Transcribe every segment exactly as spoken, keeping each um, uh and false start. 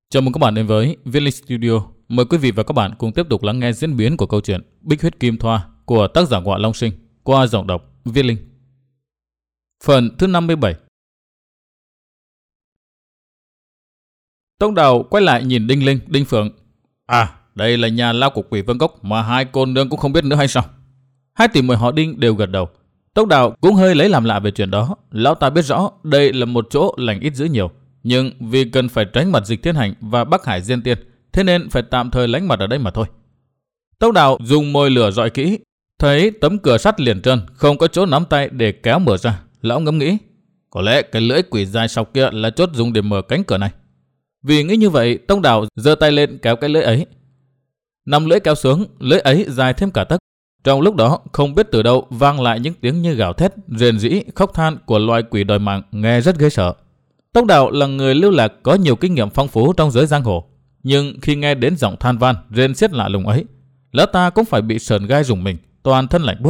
Chào mừng các bạn đến với Viết Linh Studio. Mời quý vị và các bạn cùng tiếp tục lắng nghe diễn biến của câu chuyện Bích Huyết Kim Thoa của tác giả Ngọa Long Sinh qua giọng đọc Viết Linh. Phần thứ năm mươi bảy. Tông Đào quay lại nhìn Đinh Linh, Đinh Phượng. À, đây là nhà lao của Quỷ Vương Cốc mà hai cô nương cũng không biết nữa hay sao? Hai tỷ muội họ Đinh đều gật đầu. Tông Đào cũng hơi lấy làm lạ về chuyện đó. Lão ta biết rõ đây là một chỗ lành ít dữ nhiều, nhưng vì cần phải tránh mặt Dịch Thiên Hành và Bắc Hải Diên Tiên, thế nên phải tạm thời lánh mặt ở đây mà thôi. Tông Đào dùng môi lửa dọi kỹ, thấy tấm cửa sắt liền trơn, không có chỗ nắm tay để kéo mở ra. Lão ngẫm nghĩ, có lẽ cái lưỡi quỷ dài sọc kia là chốt dùng để mở cánh cửa này. Vì nghĩ như vậy, Tông Đào giơ tay lên kéo cái lưỡi ấy. Nắm lưỡi kéo xuống, lưỡi ấy dài thêm cả tấc. Trong lúc đó, không biết từ đâu vang lại những tiếng như gào thét, rền rĩ, khóc than của loài quỷ đòi mạng, nghe rất ghê sợ. Tông Đào là người lưu lạc có nhiều kinh nghiệm phong phú trong giới giang hồ, nhưng khi nghe đến giọng than van, rên xiết lạ lùng ấy, lão ta cũng phải bị sờn gai rùng mình, toàn thân lạnh buốt.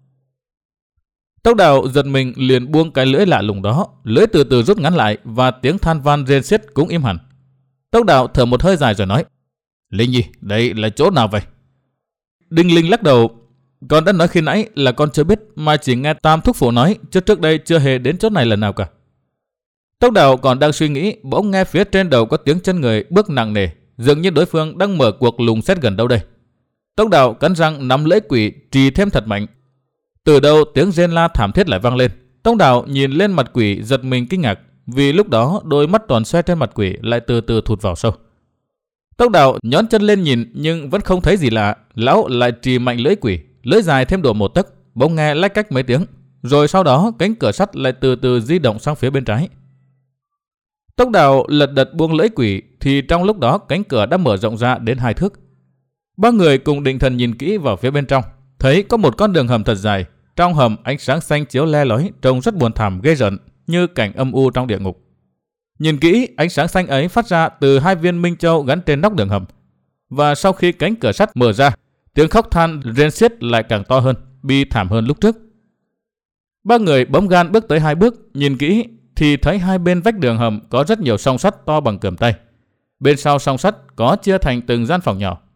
Tông Đào giật mình liền buông cái lưỡi lạ lùng đó, lưỡi từ từ rút ngắn lại và tiếng than van rên xiết cũng im hẳn. Tông Đào thở một hơi dài rồi nói: Linh Nhi, đây là chỗ nào vậy? Đinh Linh lắc đầu: Con đã nói khi nãy là con chưa biết, mà chỉ nghe Tam thúc phụ nói, chứ trước đây chưa hề đến chỗ này lần nào cả. Tông Đào còn đang suy nghĩ, bỗng nghe phía trên đầu có tiếng chân người bước nặng nề, dường như đối phương đang mở cuộc lùng xét gần đâu đây. Tông Đào cắn răng nắm lưỡi quỷ trì thêm thật mạnh. Từ đâu tiếng rên la thảm thiết lại vang lên. Tông Đào nhìn lên mặt quỷ giật mình kinh ngạc, vì lúc đó đôi mắt tròn xoe trên mặt quỷ lại từ từ thụt vào sâu. Tông Đào nhón chân lên nhìn nhưng vẫn không thấy gì lạ. Lão lại trì mạnh lưỡi quỷ, lưỡi dài thêm độ một tấc, bỗng nghe lách cách mấy tiếng, rồi sau đó cánh cửa sắt lại từ từ di động sang phía bên trái. Tông Đào lật đật buông lưỡi quỷ thì trong lúc đó cánh cửa đã mở rộng ra đến hai thước. Ba người cùng định thần nhìn kỹ vào phía bên trong, thấy có một con đường hầm thật dài. Trong hầm ánh sáng xanh chiếu le lói, trông rất buồn thảm ghê rợn, như cảnh âm u trong địa ngục. Nhìn kỹ, ánh sáng xanh ấy phát ra từ hai viên minh châu gắn trên nóc đường hầm. Và sau khi cánh cửa sắt mở ra, tiếng khóc than rên xiết lại càng to hơn, bi thảm hơn lúc trước. Ba người bấm gan bước tới hai bước, nhìn kỹ thì thấy hai bên vách đường hầm có rất nhiều song sắt to bằng cườm tay. Bên sau song sắt có chia thành từng gian phòng nhỏ.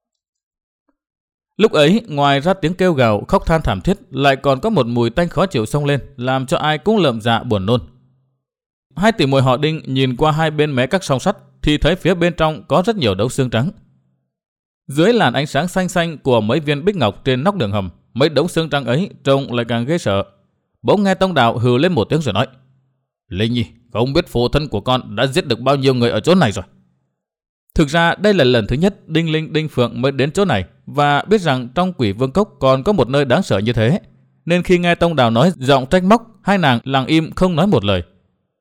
Lúc ấy, ngoài ra tiếng kêu gào khóc than thảm thiết, lại còn có một mùi tanh khó chịu xông lên, làm cho ai cũng lợm dạ buồn nôn. Hai tỷ muội họ Đinh nhìn qua hai bên mé các song sắt thì thấy phía bên trong có rất nhiều đấu xương trắng. Dưới làn ánh sáng xanh xanh của mấy viên bích ngọc trên nóc đường hầm, mấy đống xương trắng ấy trông lại càng ghê sợ. Bỗng nghe Tông Đào hừ lên một tiếng rồi nói: Linh Nhi, không biết phụ thân của con đã giết được bao nhiêu người ở chỗ này rồi. Thực ra đây là lần thứ nhất Đinh Linh, Đinh Phượng mới đến chỗ này và biết rằng trong Quỷ Vương Cốc còn có một nơi đáng sợ như thế, nên khi nghe Tông Đào nói giọng trách móc, hai nàng lặng im không nói một lời.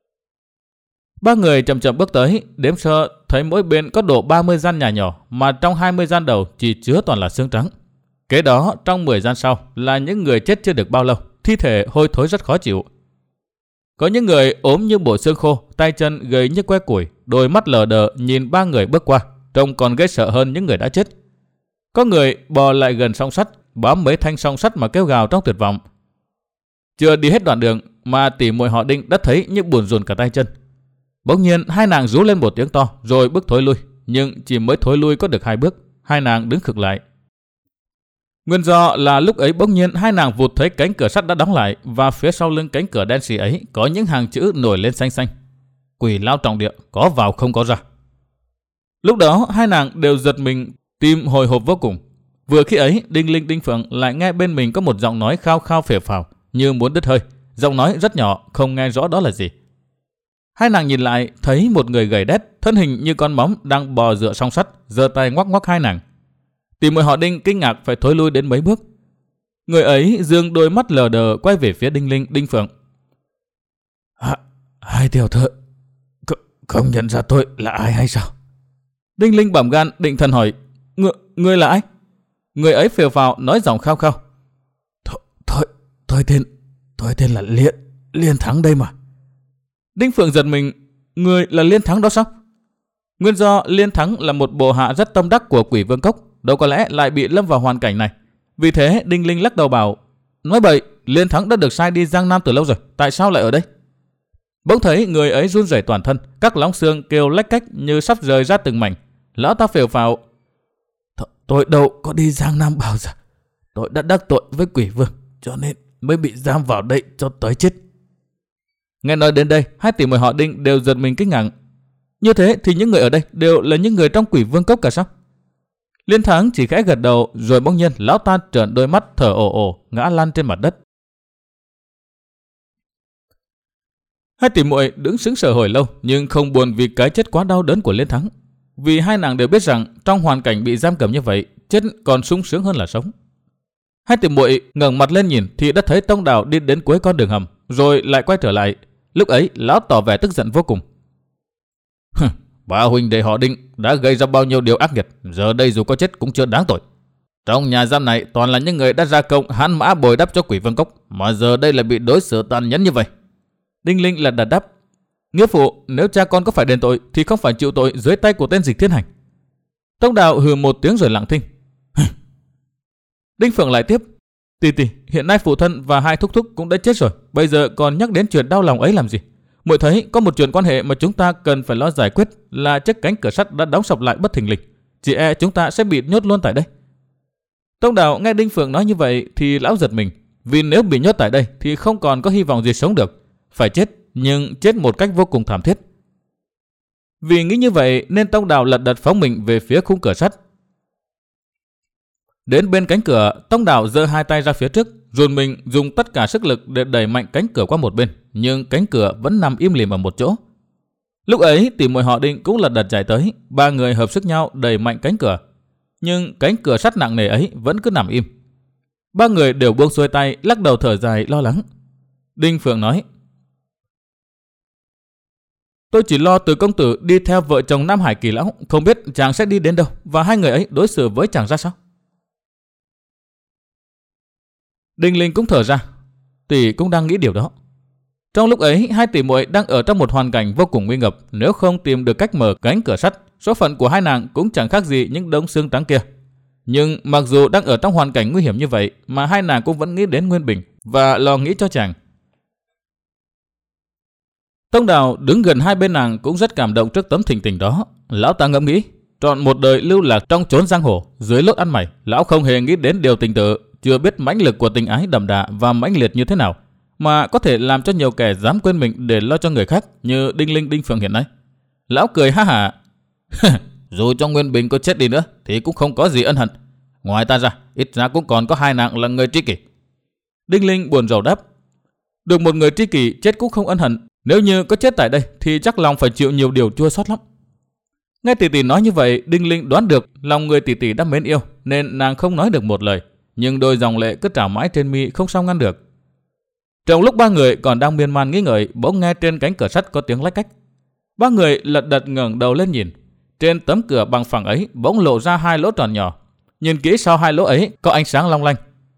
Ba người chậm chậm bước tới, đếm sơ thấy mỗi bên có độ ba mươi gian nhà nhỏ, mà trong hai mươi gian đầu chỉ chứa toàn là xương trắng. Kế đó trong mười gian sau là những người chết chưa được bao lâu, thi thể hôi thối rất khó chịu. Có những người ốm như bộ xương khô, tay chân gầy như que củi, đôi mắt lờ đờ nhìn ba người bước qua, trông còn ghê sợ hơn những người đã chết. Có người bò lại gần song sắt, bám mấy thanh song sắt mà kêu gào trong tuyệt vọng. Chưa đi hết đoạn đường mà tỷ muội họ Đinh đã thấy như buồn rùn cả tay chân. Bỗng nhiên hai nàng rú lên một tiếng to rồi bước thối lui, nhưng chỉ mới thối lui có được hai bước, hai nàng đứng khựng lại. Nguyên do là lúc ấy bỗng nhiên hai nàng vụt thấy cánh cửa sắt đã đóng lại và phía sau lưng cánh cửa đen xì ấy có những hàng chữ nổi lên xanh xanh: Quỷ lao trọng địa, có vào không có ra. Lúc đó hai nàng đều giật mình, tim hồi hộp vô cùng. Vừa khi ấy Đinh Linh, Đinh Phượng lại nghe bên mình có một giọng nói khao khao phè phào như muốn đứt hơi, giọng nói rất nhỏ không nghe rõ đó là gì. Hai nàng nhìn lại thấy một người gầy đét, thân hình như con móng đang bò dựa song sắt, giơ tay ngoắc ngoắc hai nàng. Tỷ muội họ Đinh kinh ngạc phải thối lui đến mấy bước. Người ấy dương đôi mắt lờ đờ quay về phía Đinh Linh, Đinh Phượng. À, hai tiểu thơ, C- không nhận ra tôi là ai hay sao? Đinh Linh bẩm gan định thần hỏi: Người, người là ai? Người ấy phều phào nói giọng khao khao: Thôi, thôi, tôi tên, tôi tên là Liên, Liên Thắng đây mà. Đinh Phượng giật mình: Người là Liên Thắng đó sao? Nguyên do Liên Thắng là một bộ hạ rất tâm đắc của Quỷ Vương Cốc, đâu có lẽ lại bị lâm vào hoàn cảnh này. Vì thế Đinh Linh lắc đầu bảo: Nói bậy, Liên Thắng đã được sai đi Giang Nam từ lâu rồi, tại sao lại ở đây? Bỗng thấy người ấy run rẩy toàn thân, các lóng xương kêu lách cách như sắp rời ra từng mảnh. Lão ta phều phào: Th- tôi đâu có đi Giang Nam bao giờ. Tôi đã đắc tội với quỷ vương, cho nên mới bị giam vào đây cho tới chết. Nghe nói đến đây, hai tỷ muội họ Đinh đều giật mình kinh ngạc. Như thế thì những người ở đây đều là những người trong quỷ vương cốc cả sao? Liên Thắng chỉ khẽ gật đầu, rồi bỗng nhiên lão ta trợn đôi mắt thở ồ ồ, ngã lăn trên mặt đất. Hai tỷ muội đứng sững sờ hồi lâu, nhưng không buồn vì cái chết quá đau đớn của Liên Thắng. Vì hai nàng đều biết rằng trong hoàn cảnh bị giam cầm như vậy, chết còn sung sướng hơn là sống. Hai tỷ muội ngẩng mặt lên nhìn thì đã thấy Tông Đào đi đến cuối con đường hầm, rồi lại quay trở lại. Lúc ấy lão tỏ vẻ tức giận vô cùng. Ba huynh đệ họ Đinh đã gây ra bao nhiêu điều ác nghiệt, giờ đây dù có chết cũng chưa đáng tội. Trong nhà giam này toàn là những người đã ra công hãn mã bồi đắp cho quỷ vương cốc, mà giờ đây lại bị đối xử tàn nhẫn như vậy. Đinh Linh là đặt đáp: Nghĩa phụ, nếu cha con có phải đền tội thì không phải chịu tội dưới tay của tên Dịch Thiên Hành. Tông Đào hừ một tiếng rồi lặng thinh. Đinh Phượng lại tiếp: Tỷ tỷ, hiện nay phụ thân và hai thúc thúc cũng đã chết rồi, bây giờ còn nhắc đến chuyện đau lòng ấy làm gì? Muội thấy có một chuyện quan hệ mà chúng ta cần phải lo giải quyết là chiếc cánh cửa sắt đã đóng sập lại bất thình lình, chỉ e chúng ta sẽ bị nhốt luôn tại đây. Tông Đào nghe Đinh Phượng nói như vậy thì lão giật mình, vì nếu bị nhốt tại đây thì không còn có hy vọng gì sống được, phải chết nhưng chết một cách vô cùng thảm thiết. Vì nghĩ như vậy nên Tông Đào lật đật phóng mình về phía khung cửa sắt. Đến bên cánh cửa, Tông Đào giơ hai tay ra phía trước, rồi mình dùng tất cả sức lực để đẩy mạnh cánh cửa qua một bên, nhưng cánh cửa vẫn nằm im lìm ở một chỗ. Lúc ấy tỷ muội họ Đinh cũng lật đật chạy tới, ba người hợp sức nhau đẩy mạnh cánh cửa, nhưng cánh cửa sắt nặng nề ấy vẫn cứ nằm im. Ba người đều buông xuôi tay, lắc đầu thở dài lo lắng. Đinh Phượng nói: Tôi chỉ lo Từ công tử đi theo vợ chồng Nam Hải Kỳ lão, không biết chàng sẽ đi đến đâu và hai người ấy đối xử với chàng ra sao. Đinh Linh cũng thở ra, tỷ cũng đang nghĩ điều đó. Trong lúc ấy, hai tỷ muội đang ở trong một hoàn cảnh vô cùng nguy ngập, nếu không tìm được cách mở cánh cửa sắt, số phận của hai nàng cũng chẳng khác gì những đống xương trắng kia. Nhưng mặc dù đang ở trong hoàn cảnh nguy hiểm như vậy, mà hai nàng cũng vẫn nghĩ đến Nguyên Bình và lo nghĩ cho chàng. Tông Đào đứng gần hai bên nàng cũng rất cảm động trước tấm thình tình đó. Lão ta ngẫm nghĩ, trọn một đời lưu lạc trong chốn giang hồ, dưới lốt ăn mày, lão không hề nghĩ đến điều tình tự, chưa biết mãnh lực của tình ái đậm đà và mãnh liệt như thế nào, mà có thể làm cho nhiều kẻ dám quên mình để lo cho người khác như Đinh Linh, Đinh Phượng hiện nay. Lão cười ha hả: Dù cho Nguyên Bình có chết đi nữa thì cũng không có gì ân hận. Ngoài ta ra, ít ra cũng còn có hai nàng là người tri kỷ. Đinh Linh buồn rầu đáp: Được một người tri kỷ chết cũng không ân hận, nếu như có chết tại đây thì chắc lòng phải chịu nhiều điều chua xót lắm. Nghe tỷ tỷ nói như vậy, Đinh Linh đoán được lòng người tỷ tỷ đã mến yêu, nên nàng không nói được một lời, nhưng đôi dòng lệ cứ trào mãi trên mi không sao ngăn được. Trong lúc ba người còn đang miên man nghĩ ngợi, bỗng nghe trên cánh cửa sắt có tiếng lách cách. Ba người lật đật ngẩng đầu lên nhìn, trên tấm cửa bằng phẳng ấy bỗng lộ ra hai lỗ tròn nhỏ. Nhìn kỹ sau hai lỗ ấy có ánh sáng long lanh.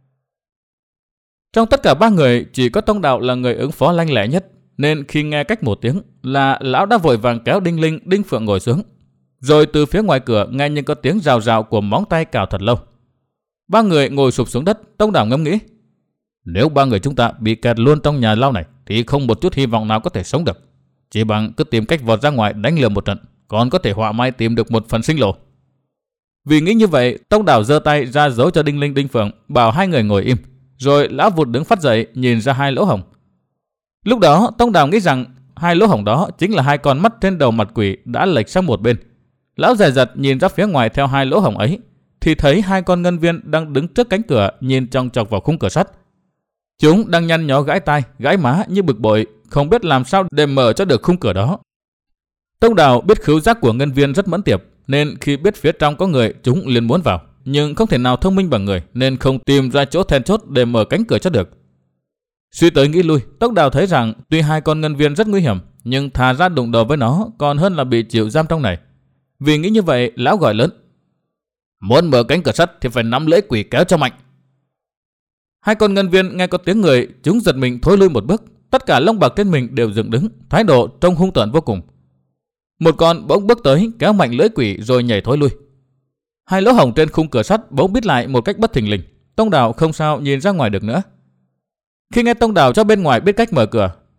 Trong tất cả ba người chỉ có Tông Đào là người ứng phó lanh lẹ nhất, nên khi nghe cách một tiếng là lão đã vội vàng kéo Đinh Linh, Đinh Phượng ngồi xuống. Rồi từ phía ngoài cửa nghe như có tiếng rào rào của móng tay cào thật lâu. Ba người ngồi sụp xuống đất. Tông Đào ngẫm nghĩ, nếu ba người chúng ta bị kẹt luôn trong nhà lao này thì không một chút hy vọng nào có thể sống được. Chỉ bằng cứ tìm cách vọt ra ngoài đánh lừa một trận, còn có thể họa may tìm được một phần sinh lộ. Vì nghĩ như vậy, Tông Đào giơ tay ra dấu cho Đinh Linh, Đinh Phượng, bảo hai người ngồi im. Rồi lão vụt đứng phát dậy, nhìn ra hai lỗ hổng. Lúc đó Tông Đào nghĩ rằng hai lỗ hổng đó chính là hai con mắt trên đầu mặt quỷ đã lệch sang một bên. Lão dè dặt nhìn ra phía ngoài theo hai lỗ hổng ấy, thì thấy hai con ngân viên đang đứng trước cánh cửa nhìn chòng chọc vào khung cửa sắt. Chúng đang nhăn nhó gãi tai, gãi má như bực bội, không biết làm sao để mở cho được khung cửa đó. Tông Đào biết khứu giác của ngân viên rất mẫn tiệp, nên khi biết phía trong có người, chúng liền muốn vào, nhưng không thể nào thông minh bằng người, nên không tìm ra chỗ then chốt để mở cánh cửa cho được. Suy tới nghĩ lui, Tông Đào thấy rằng tuy hai con ngân viên rất nguy hiểm, nhưng thà ra đụng đầu với nó còn hơn là bị chịu giam trong này. Vì nghĩ như vậy, lão gọi lớn: Muốn mở cánh cửa sắt thì phải nắm lưỡi quỷ kéo cho mạnh. Hai con ngân viên nghe có tiếng người, chúng giật mình thối lui một bước, tất cả lông bạc trên mình đều dựng đứng, thái độ trông hung tợn vô cùng. Một con bỗng bước tới kéo mạnh lưỡi quỷ rồi nhảy thối lui. Hai lỗ hổng trên khung cửa sắt bỗng bít lại một cách bất thình lình. Tông Đào không sao nhìn ra ngoài được nữa. Khi nghe Tông Đào cho bên ngoài biết cách mở cửa,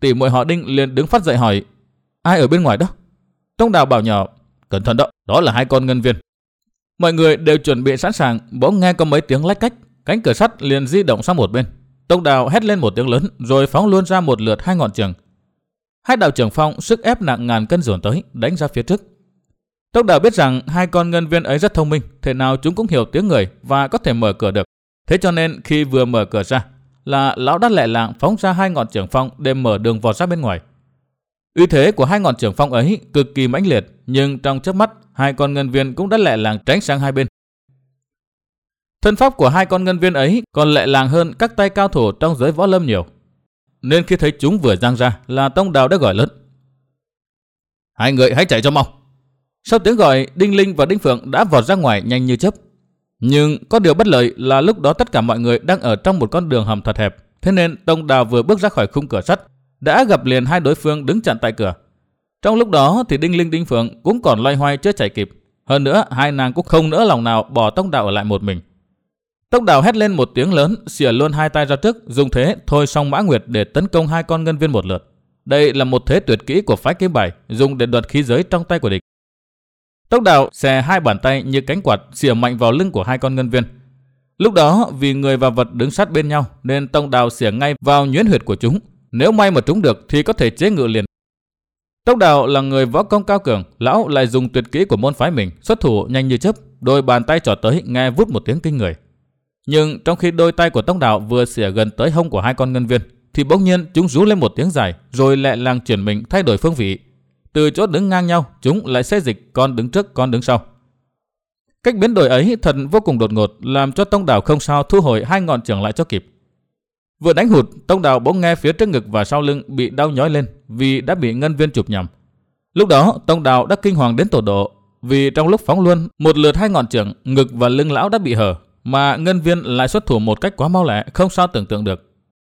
tỷ muội họ Đinh liền đứng phát dậy hỏi: ai ở bên ngoài đó? Tông Đào bảo nhỏ: cẩn thận đó, đó là hai con ngân viên. Mọi người đều chuẩn bị sẵn sàng, bỗng nghe có mấy tiếng lách cách, cánh cửa sắt liền di động sang một bên. Tông Đào hét lên một tiếng lớn rồi phóng luôn ra một lượt hai ngọn trường. Hai đạo trưởng phong sức ép nặng ngàn cân dồn tới, đánh ra phía trước. Tông Đào biết rằng hai con ngân viên ấy rất thông minh, thế nào chúng cũng hiểu tiếng người và có thể mở cửa được. Thế cho nên khi vừa mở cửa ra là lão đã lẹ làng phóng ra hai ngọn trưởng phong để mở đường vọt ra bên ngoài. Uy thế của hai ngọn trưởng phong ấy cực kỳ mãnh liệt, nhưng trong chớp mắt hai con ngân viên cũng đã lẹ làng tránh sang hai bên. Thân pháp của hai con ngân viên ấy còn lẹ làng hơn các tay cao thủ trong giới võ lâm nhiều, nên khi thấy chúng vừa giang ra là Tông Đào đã gọi lớn: hai người hãy chạy cho mau. Sau tiếng gọi, Đinh Linh và Đinh Phượng đã vọt ra ngoài nhanh như chớp. Nhưng có điều bất lợi là lúc đó tất cả mọi người đang ở trong một con đường hầm thật hẹp, thế nên Tông Đào vừa bước ra khỏi khung cửa sắt đã gặp liền hai đối phương đứng chặn tại cửa. Trong lúc đó thì Đinh Linh, Đinh Phượng cũng còn loay hoay chưa chạy kịp. Hơn nữa hai nàng cũng không nỡ lòng nào bỏ Tông Đào ở lại một mình. Tông Đào hét lên một tiếng lớn, xỉa luôn hai tay ra trước, dùng thế thôi song mã nguyệt để tấn công hai con ngân viên một lượt. Đây là một thế tuyệt kỹ của phái kiếm bài, dùng để đoạt khí giới trong tay của địch. Tông Đào xè hai bàn tay như cánh quạt xỉa mạnh vào lưng của hai con ngân viên. Lúc đó vì người và vật đứng sát bên nhau nên Tông Đào xỉa ngay vào nhuyễn huyệt của chúng. Nếu may mà trúng được thì có thể chế ngự liền. Tông Đào là người võ công cao cường, lão lại dùng tuyệt kỹ của môn phái mình, xuất thủ nhanh như chớp, đôi bàn tay trỏ tới nghe vút một tiếng kinh người. Nhưng trong khi đôi tay của Tông Đào vừa xỉa gần tới hông của hai con ngân viên thì bỗng nhiên chúng rú lên một tiếng dài, rồi lẹ làng chuyển mình thay đổi phương vị. Từ chỗ đứng ngang nhau, chúng lại xê dịch, con đứng trước, con đứng sau. Cách biến đổi ấy thật vô cùng đột ngột, làm cho Tông Đào không sao thu hồi hai ngọn chưởng lại cho kịp. Vừa đánh hụt, Tông Đào bỗng nghe phía trước ngực và sau lưng bị đau nhói lên vì đã bị ngân viên chụp nhầm. Lúc đó Tông Đào đã kinh hoàng đến tột độ, vì trong lúc phóng luôn một lượt hai ngọn chưởng, ngực và lưng lão đã bị hở, mà ngân viên lại xuất thủ một cách quá mau lẹ, không sao tưởng tượng được.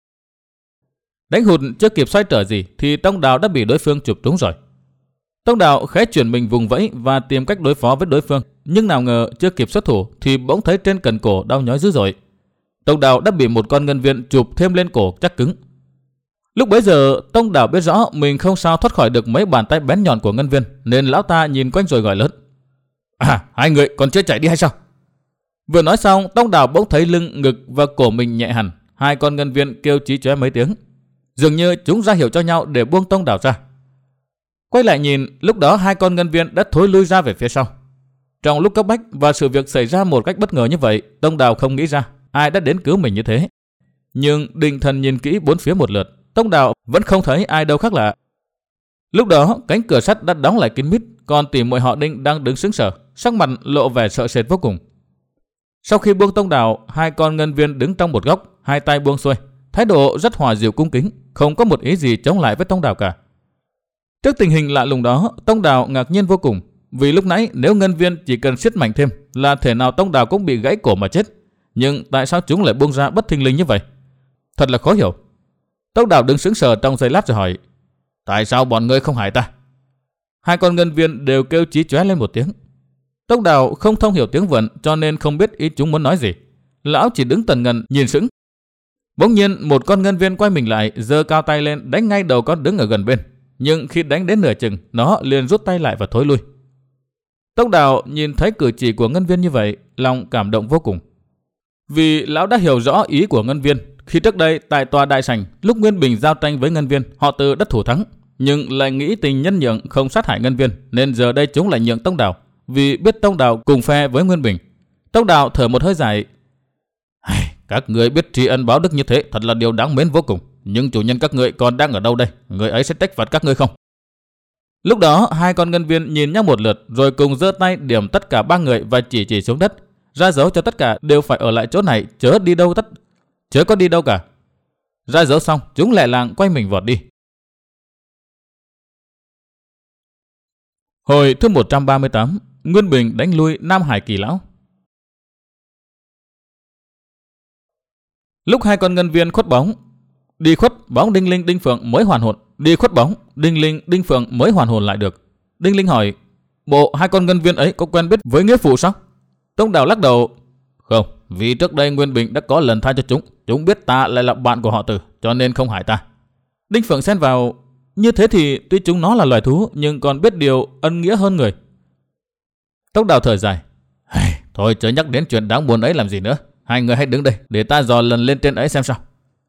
Đánh hụt chưa kịp xoay trở gì thì Tông Đào đã bị đối phương chụp trúng rồi. Tông Đào khẽ chuyển mình vùng vẫy và tìm cách đối phó với đối phương, nhưng nào ngờ chưa kịp xuất thủ thì bỗng thấy trên cần cổ đau nhói dữ dội. Tông Đào đã bị một con ngân viên chụp thêm lên cổ chắc cứng. Lúc bấy giờ Tông Đào biết rõ mình không sao thoát khỏi được mấy bàn tay bén nhọn của ngân viên, nên lão ta nhìn quanh rồi gọi lớn: à, hai người còn chưa chạy đi hay sao? Vừa nói xong, Tông Đào bỗng thấy lưng, ngực và cổ mình nhẹ hẳn. Hai con ngân viên kêu chí chóe mấy tiếng, dường như chúng ra hiệu cho nhau để buông Tông Đào ra. Quay lại nhìn, lúc đó hai con ngân viên đã thối lui ra về phía sau. Trong lúc cấp bách và sự việc xảy ra một cách bất ngờ như vậy, Tông Đào không nghĩ ra ai đã đến cứu mình như thế. Nhưng định thần nhìn kỹ bốn phía một lượt, Tông Đào vẫn không thấy ai đâu khác lạ. Lúc đó cánh cửa sắt đã đóng lại kín mít, còn tỷ muội họ Đinh đang đứng sững sờ, sắc mặt lộ vẻ sợ sệt vô cùng. Sau khi buông Tông Đào, hai con ngân viên đứng trong một góc, hai tay buông xuôi, thái độ rất hòa dịu cung kính, không có một ý gì chống lại với Tông Đào cả. Trước tình hình lạ lùng đó, Tông Đào ngạc nhiên vô cùng, vì lúc nãy nếu ngân viên chỉ cần siết mạnh thêm là thể nào Tông Đào cũng bị gãy cổ mà chết, nhưng tại sao chúng lại buông ra bất thình lình như vậy? Thật là khó hiểu. Tông Đào đứng sững sờ trong giây lát rồi hỏi: tại sao bọn ngươi không hại ta? Hai con ngân viên đều kêu chí chóe lên một tiếng. Tông Đào không thông hiểu tiếng vượn cho nên không biết ý chúng muốn nói gì. Lão chỉ đứng tần ngần nhìn sững. Bỗng nhiên một con ngân viên quay mình lại, giơ cao tay lên đánh ngay đầu con đứng ở gần bên. Nhưng khi đánh đến nửa chừng, nó liền rút tay lại và thối lui. Tông Đào nhìn thấy cử chỉ của ngân viên như vậy, lòng cảm động vô cùng. Vì lão đã hiểu rõ ý của ngân viên. Khi trước đây tại tòa đại sảnh, lúc Nguyên Bình giao tranh với ngân viên, họ Từ đã thủ thắng, nhưng lại nghĩ tình nhân nhượng không sát hại ngân viên, nên giờ đây chúng lại nhượng Tông Đào, vì biết Tông Đào cùng phe với Nguyên Bình. Tông Đào thở một hơi dài: các người biết tri ân báo đức như thế thật là điều đáng mến vô cùng. Nhưng chủ nhân các ngươi còn đang ở đâu đây? Người ấy sẽ trách phạt các ngươi không? Lúc đó hai con ngân viên nhìn nhau một lượt, rồi cùng giơ tay điểm tất cả ba người và chỉ chỉ xuống đất, ra dấu cho tất cả đều phải ở lại chỗ này, chớ đi đâu tất, chớ có đi đâu cả. Ra dấu xong, chúng lẹ làng quay mình vọt đi. Hồi thứ một trăm ba mươi tám, Nguyên Bình đánh lui Nam Hải Kỳ Lão. Lúc hai con ngân viên khuất bóng, đi khuất bóng Đinh Linh, Đinh Phượng mới hoàn hồn, đi khuất bóng Đinh Linh, Đinh Phượng mới hoàn hồn lại được. Đinh Linh hỏi: bộ hai con ngân viên ấy có quen biết với nghĩa phụ sao? Tông Đào lắc đầu: không, vì trước đây Nguyên Bình đã có lần tha cho chúng, chúng biết ta lại là bạn của họ Từ, cho nên không hại ta. Đinh Phượng xen vào, như thế thì tuy chúng nó là loài thú nhưng còn biết điều ân nghĩa hơn người. Tốc Đào thở dài, thôi chớ nhắc đến chuyện đáng buồn ấy làm gì nữa. Hai người hãy đứng đây để ta dò lần lên trên ấy xem sao.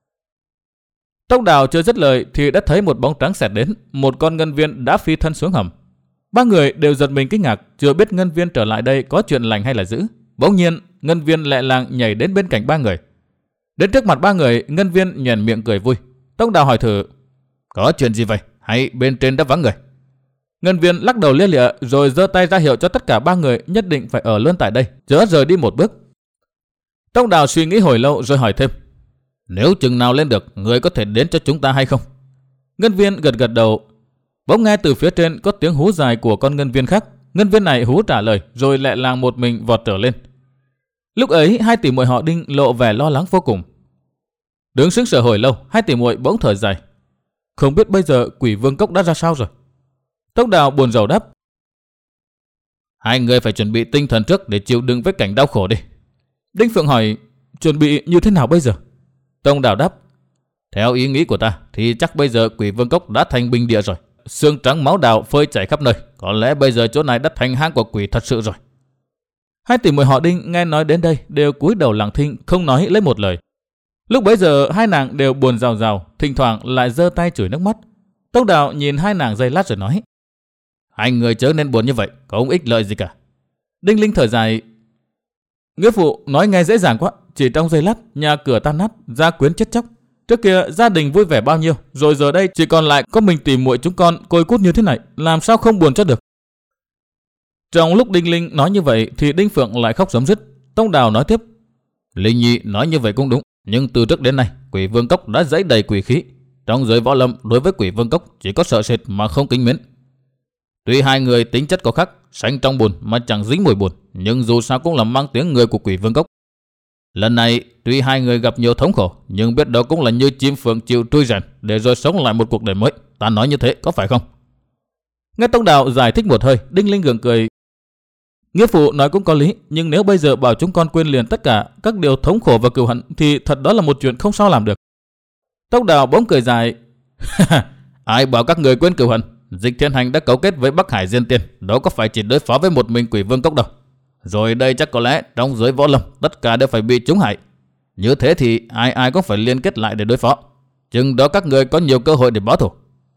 Tốc Đào chưa dứt lời thì đã thấy một bóng trắng xẹt đến, một con ngân viên đã phi thân xuống hầm. Ba người đều giật mình kinh ngạc, chưa biết ngân viên trở lại đây có chuyện lành hay là dữ. Bỗng nhiên ngân viên lẹ làng nhảy đến bên cạnh ba người. Đến trước mặt ba người, ngân viên nhoẻn miệng cười vui. Tốc Đào hỏi thử, có chuyện gì vậy? Hay bên trên đã vắng người? Ngân viên lắc đầu lia lịa rồi giơ tay ra hiệu cho tất cả ba người nhất định phải ở luôn tại đây, chớ rời đi một bước. Tốc Đào suy nghĩ hồi lâu rồi hỏi thêm, nếu chừng nào lên được, người có thể đến cho chúng ta hay không? Ngân viên gật gật đầu. Bỗng nghe từ phía trên có tiếng hú dài của con ngân viên khác. Ngân viên này hú trả lời rồi lẹ làng một mình vọt trở lên. Lúc ấy hai tỷ muội họ Đinh lộ vẻ lo lắng vô cùng. Đứng sững sờ hồi lâu, hai tỷ muội bỗng thở dài, không biết bây giờ Quỷ Vương Cốc đã ra sao rồi. Tốc Đào buồn rầu đáp, hai người phải chuẩn bị tinh thần trước để chịu đựng với cảnh đau khổ đi. Đinh Phượng hỏi, chuẩn bị như thế nào bây giờ? Tông Đào đáp, theo ý nghĩ của ta thì chắc bây giờ Quỷ Vương Cốc đã thành bình địa rồi. Xương trắng máu đào phơi chảy khắp nơi, có lẽ bây giờ chỗ này đã thành hang của quỷ thật sự rồi. Hai tỷ muội họ Đinh nghe nói đến đây đều cúi đầu lặng thinh, không nói lấy một lời. Lúc bấy giờ hai nàng đều buồn rào rào, thỉnh thoảng lại giơ tay chửi nước mắt. Tông Đào nhìn hai nàng giây lát rồi nói, hai người chớ nên buồn như vậy, có không ích lợi gì cả. Đinh Linh thở dài, nghĩa phụ nói nghe dễ dàng quá, chỉ trong giây lát nhà cửa tan nát, gia quyến chết chóc. Trước kia gia đình vui vẻ bao nhiêu, rồi giờ đây chỉ còn lại có mình tìm muội chúng con côi cút như thế này, làm sao không buồn cho được. Trong lúc Đinh Linh nói như vậy thì Đinh Phượng lại khóc rấm rứt. Tông Đào nói tiếp, Linh Nhi nói như vậy cũng đúng, nhưng từ trước đến nay Quỷ Vương Cốc đã dẫy đầy quỷ khí. Trong giới võ lâm đối với Quỷ Vương Cốc chỉ có sợ sệt mà không kính mến. Tuy hai người tính chất có khác, sánh trong bùn mà chẳng dính mùi bùn, nhưng dù sao cũng là mang tiếng người của Quỷ Vương Cốc. Lần này tuy hai người gặp nhiều thống khổ, nhưng biết đó cũng là như chim phượng chịu trui rèn để rồi sống lại một cuộc đời mới. Ta nói như thế có phải không? Nghe Tông Đào giải thích một hơi, Đinh Linh gượng cười, nghĩa phụ nói cũng có lý, nhưng nếu bây giờ bảo chúng con quên liền tất cả các điều thống khổ và cừu hận thì thật đó là một chuyện không sao làm được. Tông Đào bỗng cười dài, ai bảo các người quên cừu hận? Dịch Thiên Hành đã cấu kết với Bắc Hải Diên Tiên, đó có phải chỉ đối phó với một mình Quỷ Vương Cốc đâu. Rồi đây chắc có lẽ trong giới võ lâm tất cả đều phải bị chúng hại. Như thế thì ai ai cũng phải liên kết lại để đối phó. Chừng đó các người có nhiều cơ hội để báo thù.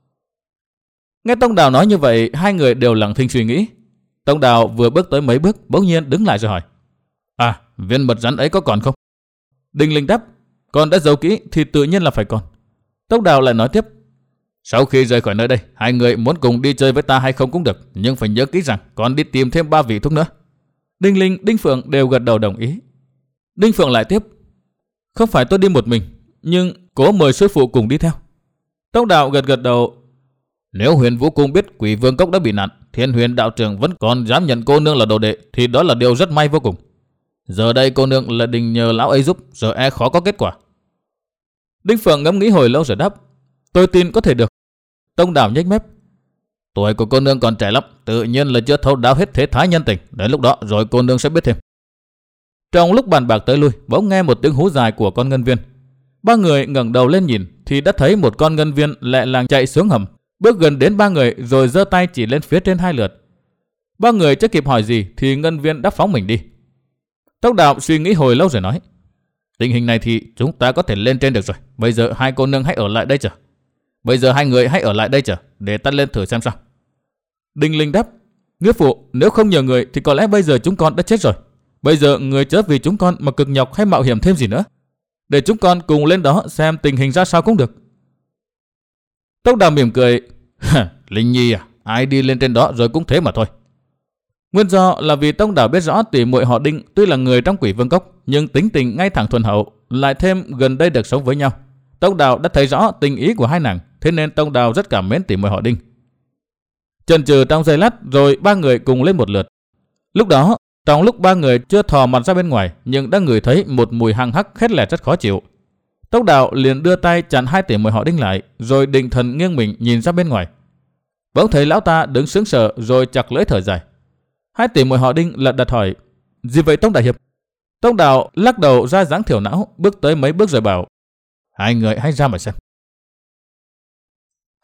Nghe Tông Đào nói như vậy, hai người đều lặng thinh suy nghĩ. Tông Đào vừa bước tới mấy bước, bỗng nhiên đứng lại rồi hỏi, à, viên mật rắn ấy có còn không? Đinh Linh đáp, con đã giấu kỹ thì tự nhiên là phải còn. Tông Đào lại nói tiếp, sau khi rời khỏi nơi đây, hai người muốn cùng đi chơi với ta hay không cũng được, nhưng phải nhớ kỹ rằng còn đi tìm thêm ba vị thuốc nữa. Đinh Linh, Đinh Phượng đều gật đầu đồng ý. Đinh Phượng lại tiếp, không phải tôi đi một mình, nhưng cố mời sư phụ cùng đi theo. Tông Đào gật gật đầu, nếu Huyền Vũ Cung biết Quỷ Vương Cốc đã bị nạn, Thiên Huyền đạo trưởng vẫn còn dám nhận cô nương là đồ đệ, thì đó là điều rất may vô cùng. Giờ đây cô nương là định nhờ lão ấy giúp, giờ e khó có kết quả. Đinh Phượng ngẫm nghĩ hồi lâu rồi đáp, tôi tin có thể được. Tông Đào nhếch mép, tuổi của cô nương còn trẻ lắm, tự nhiên là chưa thấu đáo hết thế thái nhân tình, đến lúc đó rồi cô nương sẽ biết thêm. Trong lúc bàn bạc tới lui, bỗng nghe một tiếng hú dài của con ngân viên. Ba người ngẩng đầu lên nhìn thì đã thấy một con ngân viên lẹ làng chạy xuống hầm, bước gần đến ba người rồi giơ tay chỉ lên phía trên hai lượt. Ba người chưa kịp hỏi gì thì ngân viên đã phóng mình đi. Tốc Đạo suy nghĩ hồi lâu rồi nói, tình hình này thì chúng ta có thể lên trên được rồi. Bây giờ hai cô nương hãy ở lại đây chờ. Bây giờ hai người hãy ở lại đây chờ, để ta lên thử xem sao. Đinh Linh đáp, nghĩa phụ, nếu không nhờ người thì có lẽ bây giờ chúng con đã chết rồi. Bây giờ người chớ vì chúng con mà cực nhọc hay mạo hiểm thêm gì nữa. Để chúng con cùng lên đó xem tình hình ra sao cũng được. Tốc Đào mỉm cười, Linh Nhi à, ai đi lên trên đó rồi cũng thế mà thôi. Nguyên do là vì Tông Đào biết rõ tỷ muội họ Đinh tuy là người trong Quỷ Vương Cốc, nhưng tính tình ngay thẳng thuần hậu, lại thêm gần đây được sống với nhau. Tông Đào đã thấy rõ tình ý của hai nàng, thế nên Tông Đào rất cảm mến tỷ muội họ Đinh. Chần chừ trong giây lát rồi ba người cùng lên một lượt. Lúc đó, trong lúc ba người chưa thò mặt ra bên ngoài, nhưng đã ngửi thấy một mùi hăng hắc khét lẹt rất khó chịu. Tốc Đào liền đưa tay chặn hai tỷ muội họ Đinh lại, rồi định thần nghiêng mình nhìn ra bên ngoài. Bỗng thấy lão ta đứng sững sờ rồi chặt lưỡi thở dài. Hai tỷ muội họ Đinh lật đật hỏi, gì vậy Tông đại hiệp? Tông Đào lắc đầu ra dáng thiểu não, bước tới mấy bước rồi bảo, hai người hãy ra mà xem.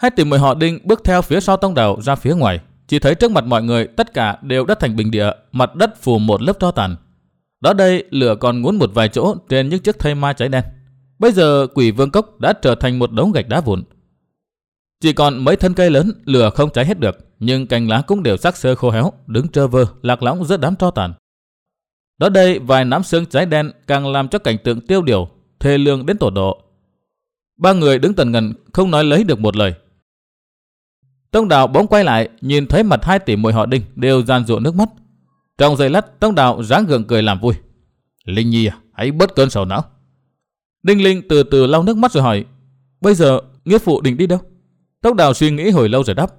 Hai tỷ muội họ Đinh bước theo phía sau Tông Đào ra phía ngoài, chỉ thấy trước mặt mọi người tất cả đều đã thành bình địa, mặt đất phủ một lớp tro tàn. Đó đây lửa còn ngún một vài chỗ trên những chiếc thây ma cháy đen. Bây giờ Quỷ Vương Cốc đã trở thành một đống gạch đá vụn. Chỉ còn mấy thân cây lớn lửa không cháy hết được, nhưng cành lá cũng đều xác xơ khô héo, đứng trơ vơ lạc lõng giữa đám tro tàn. Đó đây vài nắm xương cháy đen càng làm cho cảnh tượng tiêu điều, thê lương đến tột độ. Ba người đứng tần ngần không nói lấy được một lời. Tông Đào bỗng quay lại, nhìn thấy mặt hai tỷ muội họ Đinh đều giàn giụa nước mắt. Trong giây lát, Tông Đào ráng gượng cười làm vui. Linh Nhi à, hãy bớt cơn sầu não. Đinh Linh từ từ lau nước mắt rồi hỏi, bây giờ nghĩa phụ định đi đâu? Tông Đào suy nghĩ hồi lâu rồi đáp,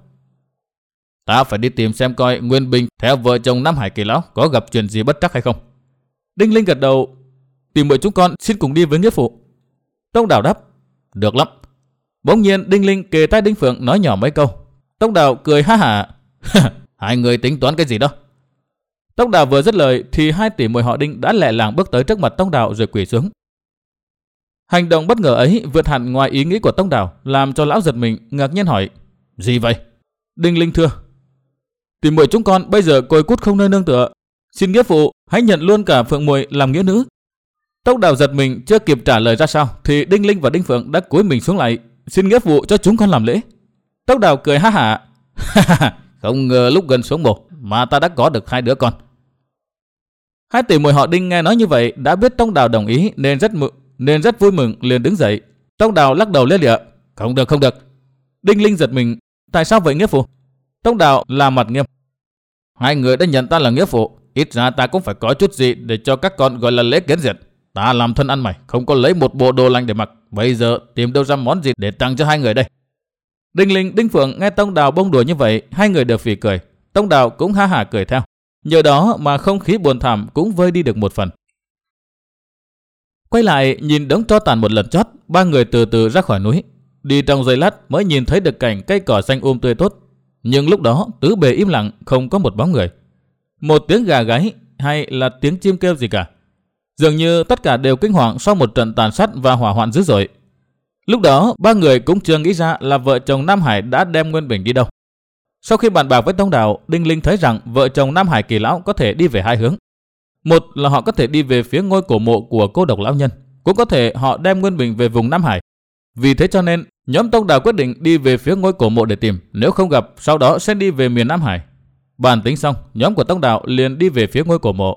ta phải đi tìm xem coi Nguyên Bình theo vợ chồng Nam Hải Kỳ Lão có gặp chuyện gì bất trắc hay không. Đinh Linh gật đầu, tìm mời chúng con xin cùng đi với nghĩa phụ. Tông Đào đáp, được lắm. Bỗng nhiên Đinh Linh kề tai Đinh Phượng nói nhỏ mấy câu. Tông Đào cười ha hả, hai người tính toán cái gì đó? Tông Đào vừa dứt lời thì hai tỷ muội họ Đinh đã lẹ làng bước tới trước mặt Tông Đào rồi quỳ xuống. Hành động bất ngờ ấy vượt hẳn ngoài ý nghĩ của Tông Đào, làm cho lão giật mình, ngạc nhiên hỏi, gì vậy? Đinh Linh thưa, tỷ muội chúng con bây giờ côi cút không nơi nương tựa, xin nghĩa phụ hãy nhận luôn cả Phượng muội làm nghĩa nữ. Tông Đào giật mình chưa kịp trả lời ra sao thì Đinh Linh và Đinh Phượng đã cúi mình xuống lại, xin nghĩa phụ cho chúng con làm lễ. Tông Đào cười ha hả, không ngờ lúc gần xuống mồ mà ta đã có được hai đứa con. Hai tỷ muội họ Đinh nghe nói như vậy đã biết Tông Đào đồng ý nên rất mừng, nên rất vui mừng, liền đứng dậy. Tông Đào lắc đầu lia lịa, không được không được. Đinh Linh giật mình, tại sao vậy nghĩa phụ? Tông Đào làm mặt nghiêm, hai người đã nhận ta là nghĩa phụ, ít ra ta cũng phải có chút gì để cho các con gọi là lễ kiến diện. Ta làm thân ăn mày, không có lấy một bộ đồ lành để mặc, bây giờ tìm đâu ra món gì để tặng cho hai người đây? Đinh Linh, Đinh Phượng nghe Tông Đào bông đùa như vậy, hai người đều phì cười. Tông Đào cũng ha hả cười theo. Nhờ đó mà không khí buồn thảm cũng vơi đi được một phần. Quay lại nhìn đống tro tàn một lần chót, ba người từ từ ra khỏi núi. Đi trong giây lát mới nhìn thấy được cảnh cây cỏ xanh um tươi tốt. Nhưng lúc đó tứ bề im lặng, không có một bóng người. Một tiếng gà gáy hay là tiếng chim kêu gì cả. Dường như tất cả đều kinh hoàng sau một trận tàn sát và hỏa hoạn dữ dội. Lúc đó ba người cũng chưa nghĩ ra là vợ chồng Nam Hải đã đem Nguyên Bình đi đâu. Sau khi bàn bạc với Tông Đào, Đinh Linh thấy rằng vợ chồng Nam Hải Kỳ Lão có thể đi về hai hướng. Một là họ có thể đi về phía ngôi cổ mộ của cô độc lão nhân, cũng có thể họ đem Nguyên Bình về vùng Nam Hải. Vì thế cho nên nhóm Tông Đào quyết định đi về phía ngôi cổ mộ để tìm, nếu không gặp sau đó sẽ đi về miền Nam Hải. Bàn tính xong, nhóm của Tông Đào liền đi về phía ngôi cổ mộ.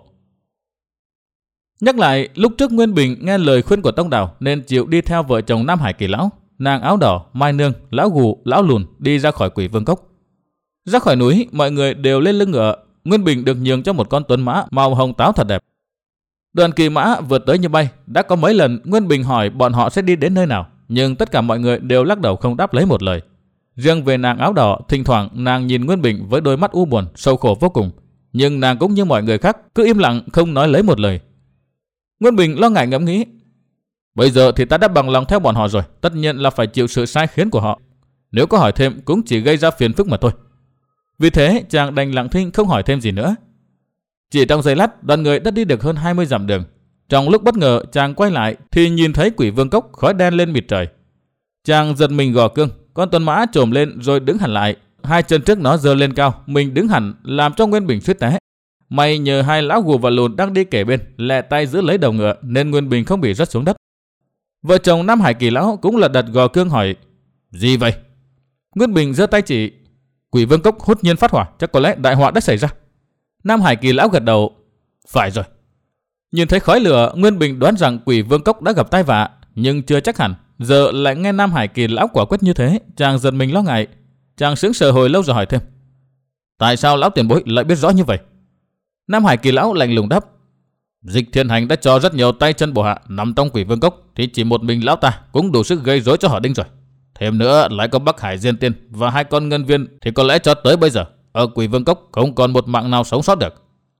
Nhắc lại, lúc trước Nguyên Bình nghe lời khuyên của Tông Đào nên chịu đi theo vợ chồng Nam Hải Kỳ Lão, nàng áo đỏ, Mai Nương, lão gù, lão lùn đi ra khỏi Quỷ Vương Cốc. Ra khỏi núi, mọi người đều lên lưng ngựa. Nguyên Bình được nhường cho một con tuấn mã màu hồng táo thật đẹp. Đoàn kỳ mã vượt tới như bay. Đã có mấy lần Nguyên Bình hỏi bọn họ sẽ đi đến nơi nào, nhưng tất cả mọi người đều lắc đầu không đáp lấy một lời. Riêng về nàng áo đỏ, thỉnh thoảng nàng nhìn Nguyên Bình với đôi mắt u buồn, sâu khổ vô cùng, nhưng nàng cũng như mọi người khác cứ im lặng không nói lấy một lời. Nguyên Bình lo ngại ngẫm nghĩ, bây giờ thì ta đã bằng lòng theo bọn họ rồi, tất nhiên là phải chịu sự sai khiến của họ. Nếu có hỏi thêm cũng chỉ gây ra phiền phức mà thôi. Vì thế chàng đành lặng thinh không hỏi thêm gì nữa. Chỉ trong giây lát, đoàn người đã đi được hơn hai mươi dặm đường. Trong lúc bất ngờ chàng quay lại thì nhìn thấy Quỷ Vương Cốc khói đen lên mịt trời. Chàng giật mình gò cương, con tuấn mã trồm lên rồi đứng hẳn lại, hai chân trước nó giơ lên cao, mình đứng hẳn làm cho Nguyên Bình suýt té. May nhờ hai lão gù và lùn đang đi kề bên lẹ tay giữ lấy đầu ngựa nên Nguyên Bình không bị rớt xuống đất. Vợ chồng Nam Hải Kỳ Lão cũng lật đật gò cương hỏi, gì vậy? Nguyên Bình giơ tay chỉ, Quỷ Vương Cốc hốt nhiên phát hỏa, chắc có lẽ đại họa đã xảy ra. Nam Hải Kỳ Lão gật đầu, phải rồi. Nhìn thấy khói lửa, Nguyên Bình đoán rằng Quỷ Vương Cốc đã gặp tai vạ, nhưng chưa chắc hẳn. Giờ lại nghe Nam Hải Kỳ Lão quả quyết như thế, chàng giật mình lo ngại. Chàng sững sờ hồi lâu rồi hỏi thêm, tại sao lão tiền bối lại biết rõ như vậy? Nam Hải Kỳ Lão lạnh lùng đáp, Dịch Thiên Hành đã cho rất nhiều tay chân bộ hạ nằm trong Quỷ Vương Cốc, thì chỉ một mình lão ta cũng đủ sức gây rối cho họ Đinh rồi. Thêm nữa lại có Bắc Hải Diên Tiên và hai con ngân viên, thì có lẽ cho tới bây giờ ở Quỷ Vương Cốc không còn một mạng nào sống sót được.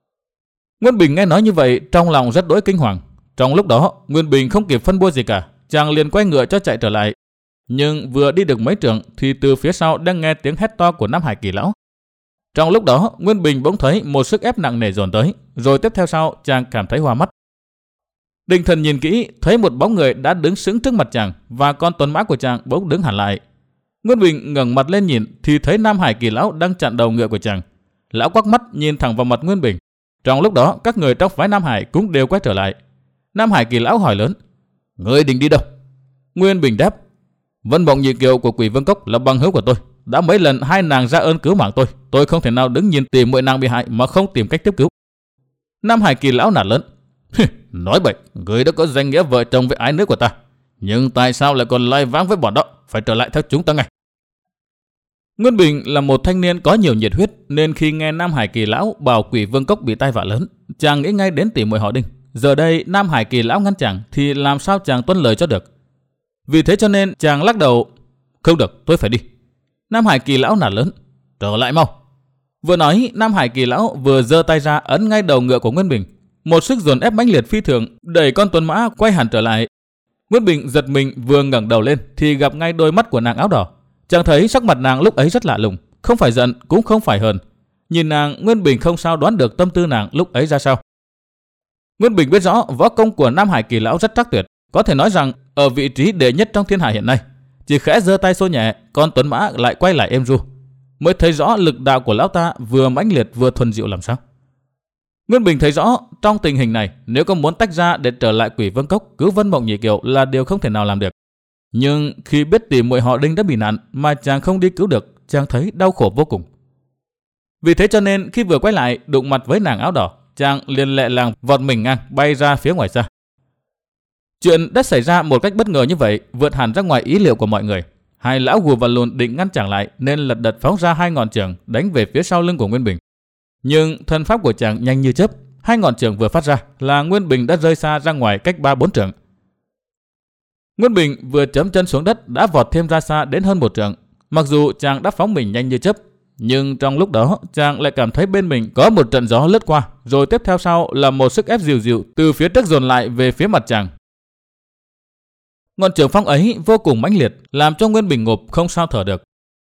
Nguyên Bình nghe nói như vậy trong lòng rất đỗi kinh hoàng. Trong lúc đó Nguyên Bình không kịp phân bua gì cả, chàng liền quay ngựa cho chạy trở lại. Nhưng vừa đi được mấy trượng thì từ phía sau đang nghe tiếng hét to của Nam Hải Kỳ Lão. Trong lúc đó Nguyên Bình bỗng thấy một sức ép nặng nề dồn tới, rồi tiếp theo sau chàng cảm thấy hoa mắt. Định thần nhìn kỹ, thấy một bóng người đã đứng sững trước mặt chàng và con tuấn mã của chàng bỗng đứng hẳn lại. Nguyên Bình ngẩng mặt lên nhìn thì thấy Nam Hải Kỳ lão đang chặn đầu ngựa của chàng. Lão quắc mắt nhìn thẳng vào mặt Nguyên Bình. Trong lúc đó, các người trong phái Nam Hải cũng đều quay trở lại. Nam Hải Kỳ lão hỏi lớn: "Ngươi định đi đâu?" Nguyên Bình đáp: "Vân Mộng Nhị Kiều của Quỷ Vương Cốc là bằng hữu của tôi. Đã mấy lần hai nàng ra ơn cứu mạng tôi, tôi không thể nào đứng nhìn tìm muội nàng bị hại mà không tìm cách tiếp cứu." Nam Hải Kỳ lão nạt lớn: "Nói bậy, ngươi đã có danh nghĩa vợ chồng với ái nữ của ta, nhưng tại sao lại còn lai vãng với bọn đó? Phải trở lại theo chúng ta ngay." Nguyên Bình là một thanh niên có nhiều nhiệt huyết, nên khi nghe Nam Hải Kỳ lão bảo Quỷ Vương Cốc bị tai vạ lớn, chàng nghĩ ngay đến tỷ muội họ Đinh. Giờ đây Nam Hải Kỳ lão ngăn chàng thì làm sao chàng tuân lời cho được. Vì thế cho nên chàng lắc đầu: "Không được, tôi phải đi." Nam Hải Kỳ lão nạt lớn: "Trở lại mau." Vừa nói, Nam Hải Kỳ lão vừa giơ tay ra ấn ngay đầu ngựa của Nguyên Bình. Một sức dồn ép mãnh liệt phi thường đẩy con tuấn mã quay hẳn trở lại. Nguyên Bình giật mình vừa ngẩng đầu lên thì gặp ngay đôi mắt của nàng áo đỏ. Chàng thấy sắc mặt nàng lúc ấy rất lạ lùng, không phải giận cũng không phải hờn. Nhìn nàng, Nguyên Bình không sao đoán được tâm tư nàng lúc ấy ra sao. Nguyên Bình biết rõ võ công của Nam Hải Kỳ lão rất trắc tuyệt, có thể nói rằng ở vị trí đệ nhất trong thiên hạ hiện nay. Chỉ khẽ giơ tay xô nhẹ, con tuấn mã lại quay lại êm ru, mới thấy rõ lực đạo của lão ta vừa mãnh liệt vừa thuần diệu làm sao. Nguyên Bình thấy rõ trong tình hình này, nếu có muốn tách ra để trở lại Quỷ Vương Cốc cứu Vân Mộng Nhị Kiều là điều không thể nào làm được. Nhưng khi biết tỷ muội họ Đinh đã bị nạn mà chàng không đi cứu được, chàng thấy đau khổ vô cùng. Vì thế cho nên khi vừa quay lại đụng mặt với nàng áo đỏ, chàng liền lẹ làng vọt mình ngang bay ra phía ngoài xa. Chuyện đã xảy ra một cách bất ngờ như vậy, vượt hẳn ra ngoài ý liệu của mọi người. Hai lão Gù và Lùn định ngăn chàng lại nên lật đật phóng ra hai ngọn chưởng đánh về phía sau lưng của Nguyên Bình. Nhưng thân pháp của chàng nhanh như chớp, hai ngọn chưởng vừa phát ra là Nguyên Bình đã rơi xa ra ngoài cách ba bốn trượng. Nguyên Bình vừa chấm chân xuống đất đã vọt thêm ra xa đến hơn một trượng. Mặc dù chàng đã phóng mình nhanh như chớp, nhưng trong lúc đó chàng lại cảm thấy bên mình có một trận gió lướt qua, rồi tiếp theo sau là một sức ép dịu dịu từ phía trước dồn lại về phía mặt chàng. Ngọn chưởng phong ấy vô cùng mãnh liệt, làm cho Nguyên Bình ngộp không sao thở được.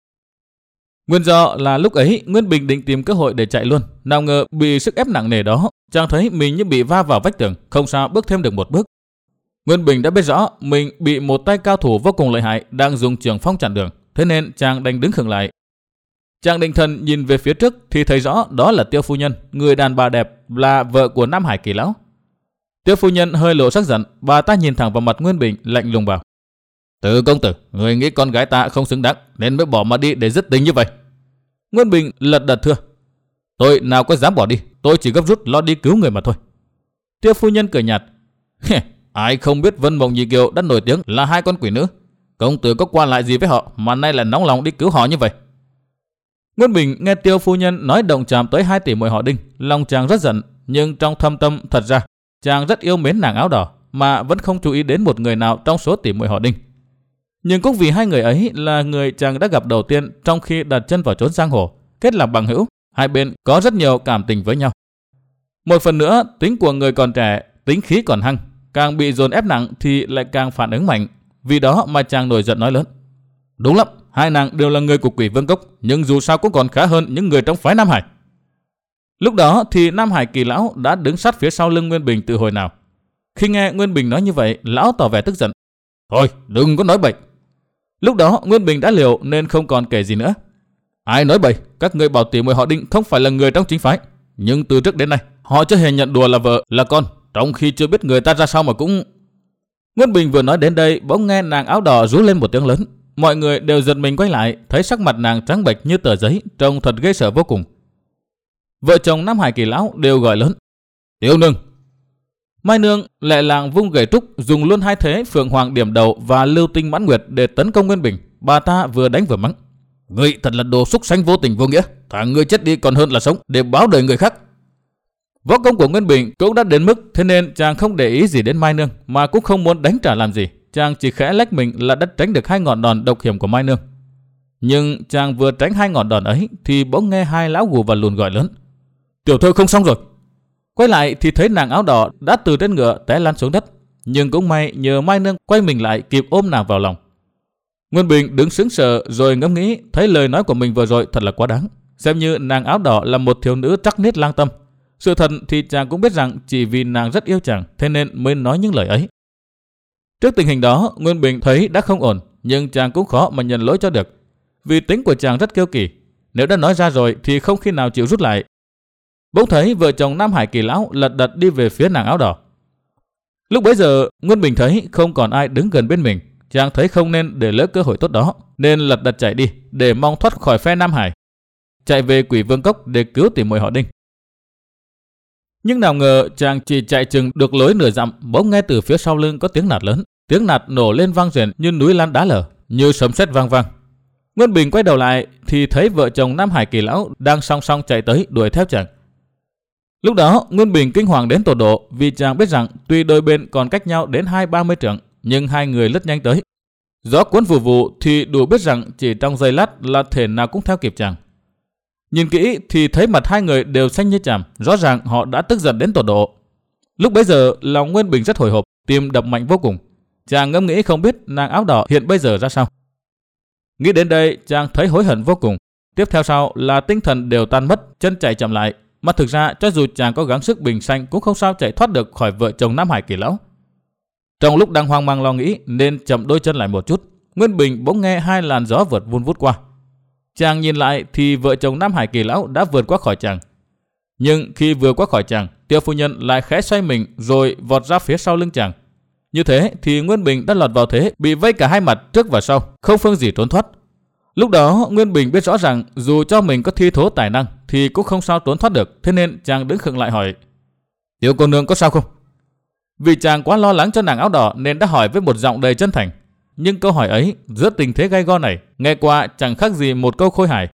Nguyên do là lúc ấy Nguyên Bình định tìm cơ hội để chạy luôn, nào ngờ bị sức ép nặng nề đó, chàng thấy mình như bị va vào vách tường, không sao bước thêm được một bước. Nguyên Bình đã biết rõ mình bị một tay cao thủ vô cùng lợi hại đang dùng chưởng phong chặn đường, thế nên chàng đành đứng khựng lại. Chàng định thần nhìn về phía trước thì thấy rõ đó là Tiêu phu nhân, người đàn bà đẹp, là vợ của Nam Hải Kỳ lão. Tiêu phu nhân hơi lộ sắc giận, bà ta nhìn thẳng vào mặt Nguyên Bình lạnh lùng bảo: "Từ công tử, người nghĩ con gái ta không xứng đáng nên mới bỏ mà đi để dứt tình như vậy." Nguyên Bình lật đật thưa: "Tôi nào có dám bỏ đi, tôi chỉ gấp rút lo đi cứu người mà thôi." Tiêu phu nhân cười nhạt: "Ai không biết Vân Mộng Nhị Kiều đã nổi tiếng là hai con quỷ nữ, công tử có quan lại gì với họ mà nay là nóng lòng đi cứu họ như vậy?" Nguyên Bình nghe Tiêu phu nhân nói động chạm tới hai tỷ muội họ Đinh, lòng chàng rất giận, nhưng trong thâm tâm thật ra chàng rất yêu mến nàng áo đỏ mà vẫn không chú ý đến một người nào trong số tỷ muội họ Đinh. Nhưng cũng vì hai người ấy là người chàng đã gặp đầu tiên trong khi đặt chân vào chốn giang hồ, kết làm bằng hữu, hai bên có rất nhiều cảm tình với nhau. Một phần nữa, tính của người còn trẻ, tính khí còn hăng, càng bị dồn ép nặng thì lại càng phản ứng mạnh. Vì đó mà chàng nổi giận nói lớn: "Đúng lắm, hai nàng đều là người của Quỷ Vương Cốc, nhưng dù sao cũng còn khá hơn những người trong phái Nam Hải." Lúc đó thì Nam Hải Kỳ lão đã đứng sát phía sau lưng Nguyên Bình từ hồi nào. Khi nghe Nguyên Bình nói như vậy, lão tỏ vẻ tức giận: "Thôi, đừng có nói bậy." Lúc đó Nguyên Bình đã liều nên không còn kể gì nữa. "Ai nói bậy, các ngươi bảo tỷ muội họ Đinh không phải là người trong chính phái, nhưng từ trước đến nay họ chưa hề nhận đùa là vợ là con, trong khi chưa biết người ta ra sao mà cũng..." Nguyên Bình vừa nói đến đây, bỗng nghe nàng áo đỏ rú lên một tiếng lớn. Mọi người đều giật mình quay lại, thấy sắc mặt nàng trắng bệch như tờ giấy, trông thật ghê sợ vô cùng. Vợ chồng Nam Hải Kỳ lão đều gọi lớn: "Tiểu nương!" Mai nương lẹ làng vung gậy trúc, dùng luôn hai thế Phượng Hoàng điểm đầu và Lưu Tinh Mãn Nguyệt để tấn công Nguyên Bình. Bà ta vừa đánh vừa mắng: "Ngươi thật là đồ súc sanh vô tình vô nghĩa, thà ngươi chết đi còn hơn là sống để báo đời người khác." Võ công của Nguyên Bình cũng đã đến mức thế nên chàng không để ý gì đến Mai nương, mà cũng không muốn đánh trả làm gì. Chàng chỉ khẽ lách mình là đã tránh được hai ngọn đòn độc hiểm của Mai nương. Nhưng chàng vừa tránh hai ngọn đòn ấy thì bỗng nghe hai lão Gù và Lùn gọi lớn: "Tiểu thơ không xong rồi." Quay lại thì thấy nàng áo đỏ đã từ trên ngựa té lăn xuống đất, nhưng cũng may nhờ Mai nương quay mình lại kịp ôm nàng vào lòng. Nguyên Bình đứng sững sờ rồi ngẫm nghĩ, thấy lời nói của mình vừa rồi thật là quá đáng, xem như nàng áo đỏ là một thiếu nữ trắc niết lang tâm. Sự thật thì chàng cũng biết rằng chỉ vì nàng rất yêu chàng, thế nên mới nói những lời ấy. Trước tình hình đó, Nguyên Bình thấy đã không ổn, nhưng chàng cũng khó mà nhận lỗi cho được. vì tính của chàng rất kiêu kỳ. Nếu đã nói ra rồi thì không khi nào chịu rút lại. Bỗng thấy vợ chồng Nam Hải Kỳ lão lật đật đi về phía nàng áo đỏ. Lúc bấy giờ Nguyên Bình thấy không còn ai đứng gần bên mình, chàng thấy không nên để lỡ cơ hội tốt đó, nên lật đật chạy đi để mong thoát khỏi phe Nam Hải, chạy về Quỷ Vương Cốc để cứu tỉ muội họ Đinh. Nhưng nào ngờ chàng chỉ chạy chừng được lối nửa dặm, bỗng nghe từ phía sau lưng có tiếng nạt lớn, tiếng nạt nổ lên vang rền như núi lăn đá lở, như sấm sét vang vang. Nguyên Bình quay đầu lại thì thấy vợ chồng Nam Hải Kỳ lão đang song song chạy tới đuổi theo chàng. Lúc đó Nguyên Bình kinh hoàng đến tột độ, vì chàng biết rằng tuy đôi bên còn cách nhau đến hai ba mươi trượng, nhưng hai người lướt nhanh tới. Gió cuốn vù vù thì đủ biết rằng chỉ trong giây lát là thể nào cũng theo kịp chàng. Nhìn kỹ thì thấy mặt hai người đều xanh như chàm, rõ ràng họ đã tức giận đến tột độ. Lúc bấy giờ lòng Nguyên Bình rất hồi hộp, tim đập mạnh vô cùng. Chàng ngẫm nghĩ không biết nàng áo đỏ hiện bây giờ ra sao. Nghĩ đến đây chàng thấy hối hận vô cùng. Tiếp theo sau là tinh thần đều tan mất, chân chạy chậm lại. Mà thực ra cho dù chàng có gắng sức bình sanh cũng không sao chạy thoát được khỏi vợ chồng Nam Hải Kỳ lão. Trong lúc đang hoang mang lo nghĩ nên chậm đôi chân lại một chút, Nguyên Bình bỗng nghe hai làn gió vượt vun vút qua. Chàng nhìn lại thì vợ chồng Nam Hải Kỳ lão đã vượt qua khỏi chàng. Nhưng khi vừa qua khỏi chàng, Tiêu phu nhân lại khẽ xoay mình rồi vọt ra phía sau lưng chàng. Như thế thì Nguyên Bình đã lọt vào thế bị vây cả hai mặt trước và sau, không phương gì trốn thoát. Lúc đó Nguyên Bình biết rõ rằng dù cho mình có thi thố tài năng thì cũng không sao trốn thoát được, thế nên chàng đứng khựng lại hỏi: "Tiểu cô nương có sao không?" Vì chàng quá lo lắng cho nàng áo đỏ nên đã hỏi với một giọng đầy chân thành. Nhưng câu hỏi ấy giữa tình thế gay go này nghe qua chẳng khác gì một câu khôi hài.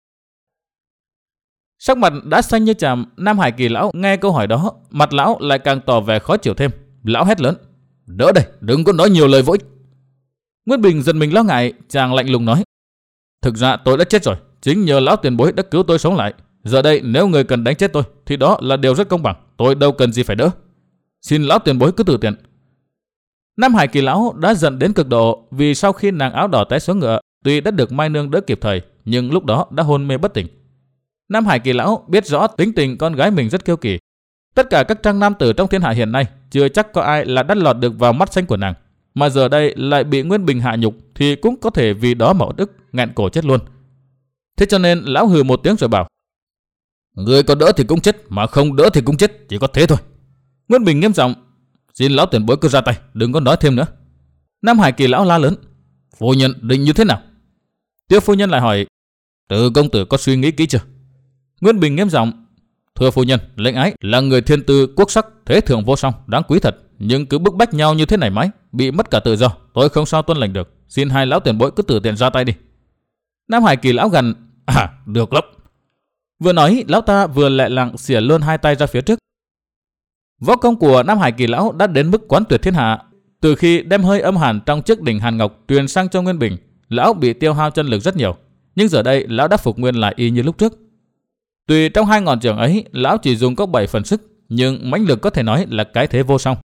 Sắc mặt đã xanh như chàm, Nam Hải Kỳ lão nghe câu hỏi đó, mặt lão lại càng tỏ vẻ khó chịu thêm. Lão hét lớn: "Đỡ đây, đừng có nói nhiều lời vô ích." Nguyên Bình giật mình lo ngại, chàng lạnh lùng nói: "Thực ra tôi đã chết rồi, chính nhờ lão tiền bối đã cứu tôi sống lại. Giờ đây nếu người cần đánh chết tôi thì đó là điều rất công bằng, tôi đâu cần gì phải đỡ. Xin lão tiền bối cứ tự tiện." Nam Hải Kỳ lão đã giận đến cực độ, vì sau khi nàng áo đỏ té xuống ngựa, tuy đã được Mai Nương đỡ kịp thời, nhưng lúc đó đã hôn mê bất tỉnh. Nam Hải Kỳ lão biết rõ tính tình con gái mình rất kiêu kỳ. Tất cả các trang nam tử trong thiên hạ hiện nay chưa chắc có ai là đắt lọt được vào mắt xanh của nàng, mà giờ đây lại bị Nguyên Bình hạ nhục thì cũng có thể vì đó mà uất ức, nghẹn cổ chết luôn. Thế cho nên lão hừ một tiếng rồi bảo: "Người có đỡ thì cũng chết, mà không đỡ thì cũng chết, chỉ có thế thôi." Nguyên Bình nghiêm giọng: "Xin lão tiền bối cứ ra tay, đừng có nói thêm nữa." Nam Hải Kỳ lão la lớn: "Phu nhân định như thế nào?" Tiêu phu nhân lại hỏi: "Từ công tử có suy nghĩ kỹ chưa?" Nguyên Bình nghiêm giọng: "Thưa phu nhân, lệnh ái là người thiên tư quốc sắc, thế thượng vô song, đáng quý thật, nhưng cứ bức bách nhau như thế này mãi, bị mất cả tự do, tôi không sao tuân lệnh được. Xin hai lão tiền bối cứ tự tiện ra tay đi." Nam Hải Kỳ lão gằn: "À, được lắm." Vừa nói, lão ta vừa lẹ lặng xỉa luôn hai tay ra phía trước. Võ công của Nam Hải Kỳ lão đã đến mức quán tuyệt thiên hạ. Từ khi đem hơi âm hàn trong chiếc đỉnh hàn ngọc truyền sang cho Nguyên Bình, lão bị tiêu hao chân lực rất nhiều, nhưng giờ đây lão đã phục nguyên lại y như lúc trước. Tuy trong hai ngọn trường ấy lão chỉ dùng có bảy phần sức, nhưng mãnh lực có thể nói là cái thế vô song.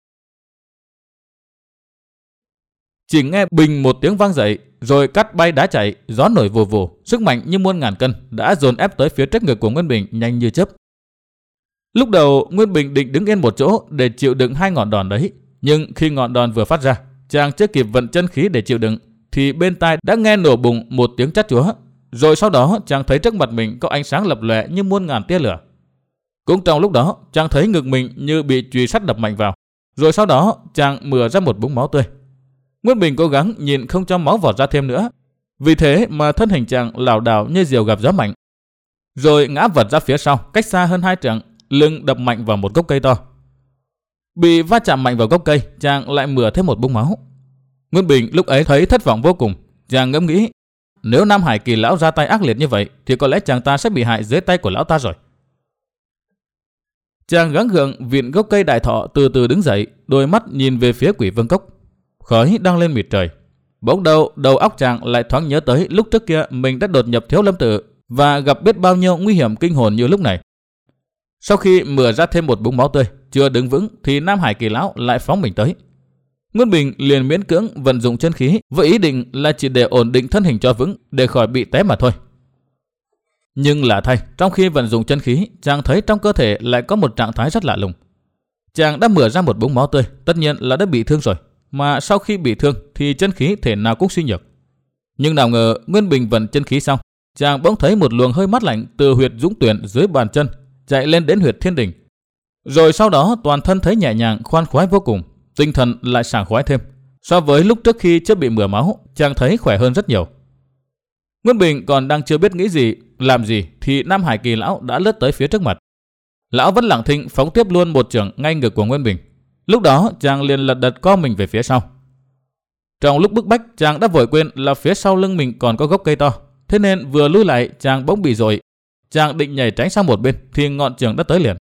Chỉ nghe bình một tiếng vang dậy, rồi cắt bay đá chạy, gió nổi vù vù, sức mạnh như muôn ngàn cân đã dồn ép tới phía trước ngực của Nguyên Bình nhanh như chớp. Lúc đầu Nguyên Bình định đứng yên một chỗ để chịu đựng hai ngọn đòn đấy, nhưng khi ngọn đòn vừa phát ra, chàng chưa kịp vận chân khí để chịu đựng thì bên tai đã nghe nổ bùng một tiếng chát chúa, rồi sau đó chàng thấy trước mặt mình có ánh sáng lập lòe như muôn ngàn tia lửa. Cũng trong lúc đó, chàng thấy ngực mình như bị chùy sắt đập mạnh vào, rồi sau đó chàng mừa ra một búng máu tươi. Nguyên Bình cố gắng nhìn không cho máu vọt ra thêm nữa, vì thế mà thân hình chàng lảo đảo như diều gặp gió mạnh, rồi ngã vật ra phía sau cách xa hơn hai trượng, lưng đập mạnh vào một gốc cây to. Bị va chạm mạnh vào gốc cây, chàng lại mừa thêm một búng máu. Nguyên Bình lúc ấy thấy thất vọng vô cùng, chàng ngẫm nghĩ nếu Nam Hải Kỳ lão ra tay ác liệt như vậy thì có lẽ chàng ta sẽ bị hại dưới tay của lão ta rồi. Chàng gắng gượng vịn gốc cây đại thọ từ từ đứng dậy, đôi mắt nhìn về phía Quỷ Vương Cốc. Khói đang lên mịt trời. Bỗng đầu đầu óc chàng lại thoáng nhớ tới lúc trước kia mình đã đột nhập Thiếu Lâm Tự và gặp biết bao nhiêu nguy hiểm kinh hồn như lúc này. Sau khi mừa ra thêm một búng máu tươi, chưa đứng vững thì Nam Hải Kỳ lão lại phóng mình tới. Nguyên Bình liền miễn cưỡng vận dụng chân khí với ý định là chỉ để ổn định thân hình cho vững để khỏi bị té mà thôi. Nhưng lạ thay, trong khi vận dụng chân khí, chàng thấy trong cơ thể lại có một trạng thái rất lạ lùng. Chàng đã mừa ra một búng máu tươi, tất nhiên là đã bị thương rồi, mà sau khi bị thương thì chân khí thể nào cũng suy nhược. Nhưng nào ngờ Nguyên Bình vận chân khí xong chàng bỗng thấy một luồng hơi mát lạnh từ huyệt dũng tuyển dưới bàn chân chạy lên đến huyệt thiên đình. Rồi sau đó toàn thân thấy nhẹ nhàng, khoan khoái vô cùng, tinh thần lại sảng khoái thêm. So với lúc trước khi chưa bị mửa máu, chàng thấy khỏe hơn rất nhiều. Nguyên Bình còn đang chưa biết nghĩ gì, làm gì thì Nam Hải Kỳ lão đã lướt tới phía trước mặt. Lão vẫn lặng thinh phóng tiếp luôn một chưởng ngay ngực của Nguyên Bình. Lúc đó chàng liền lật đật co mình về phía sau. Trong lúc bức bách, chàng đã vội quên là phía sau lưng mình còn có gốc cây to, thế nên vừa lui lại chàng bỗng bị dội. Chàng định nhảy tránh sang một bên thì ngọn chưởng đã tới liền.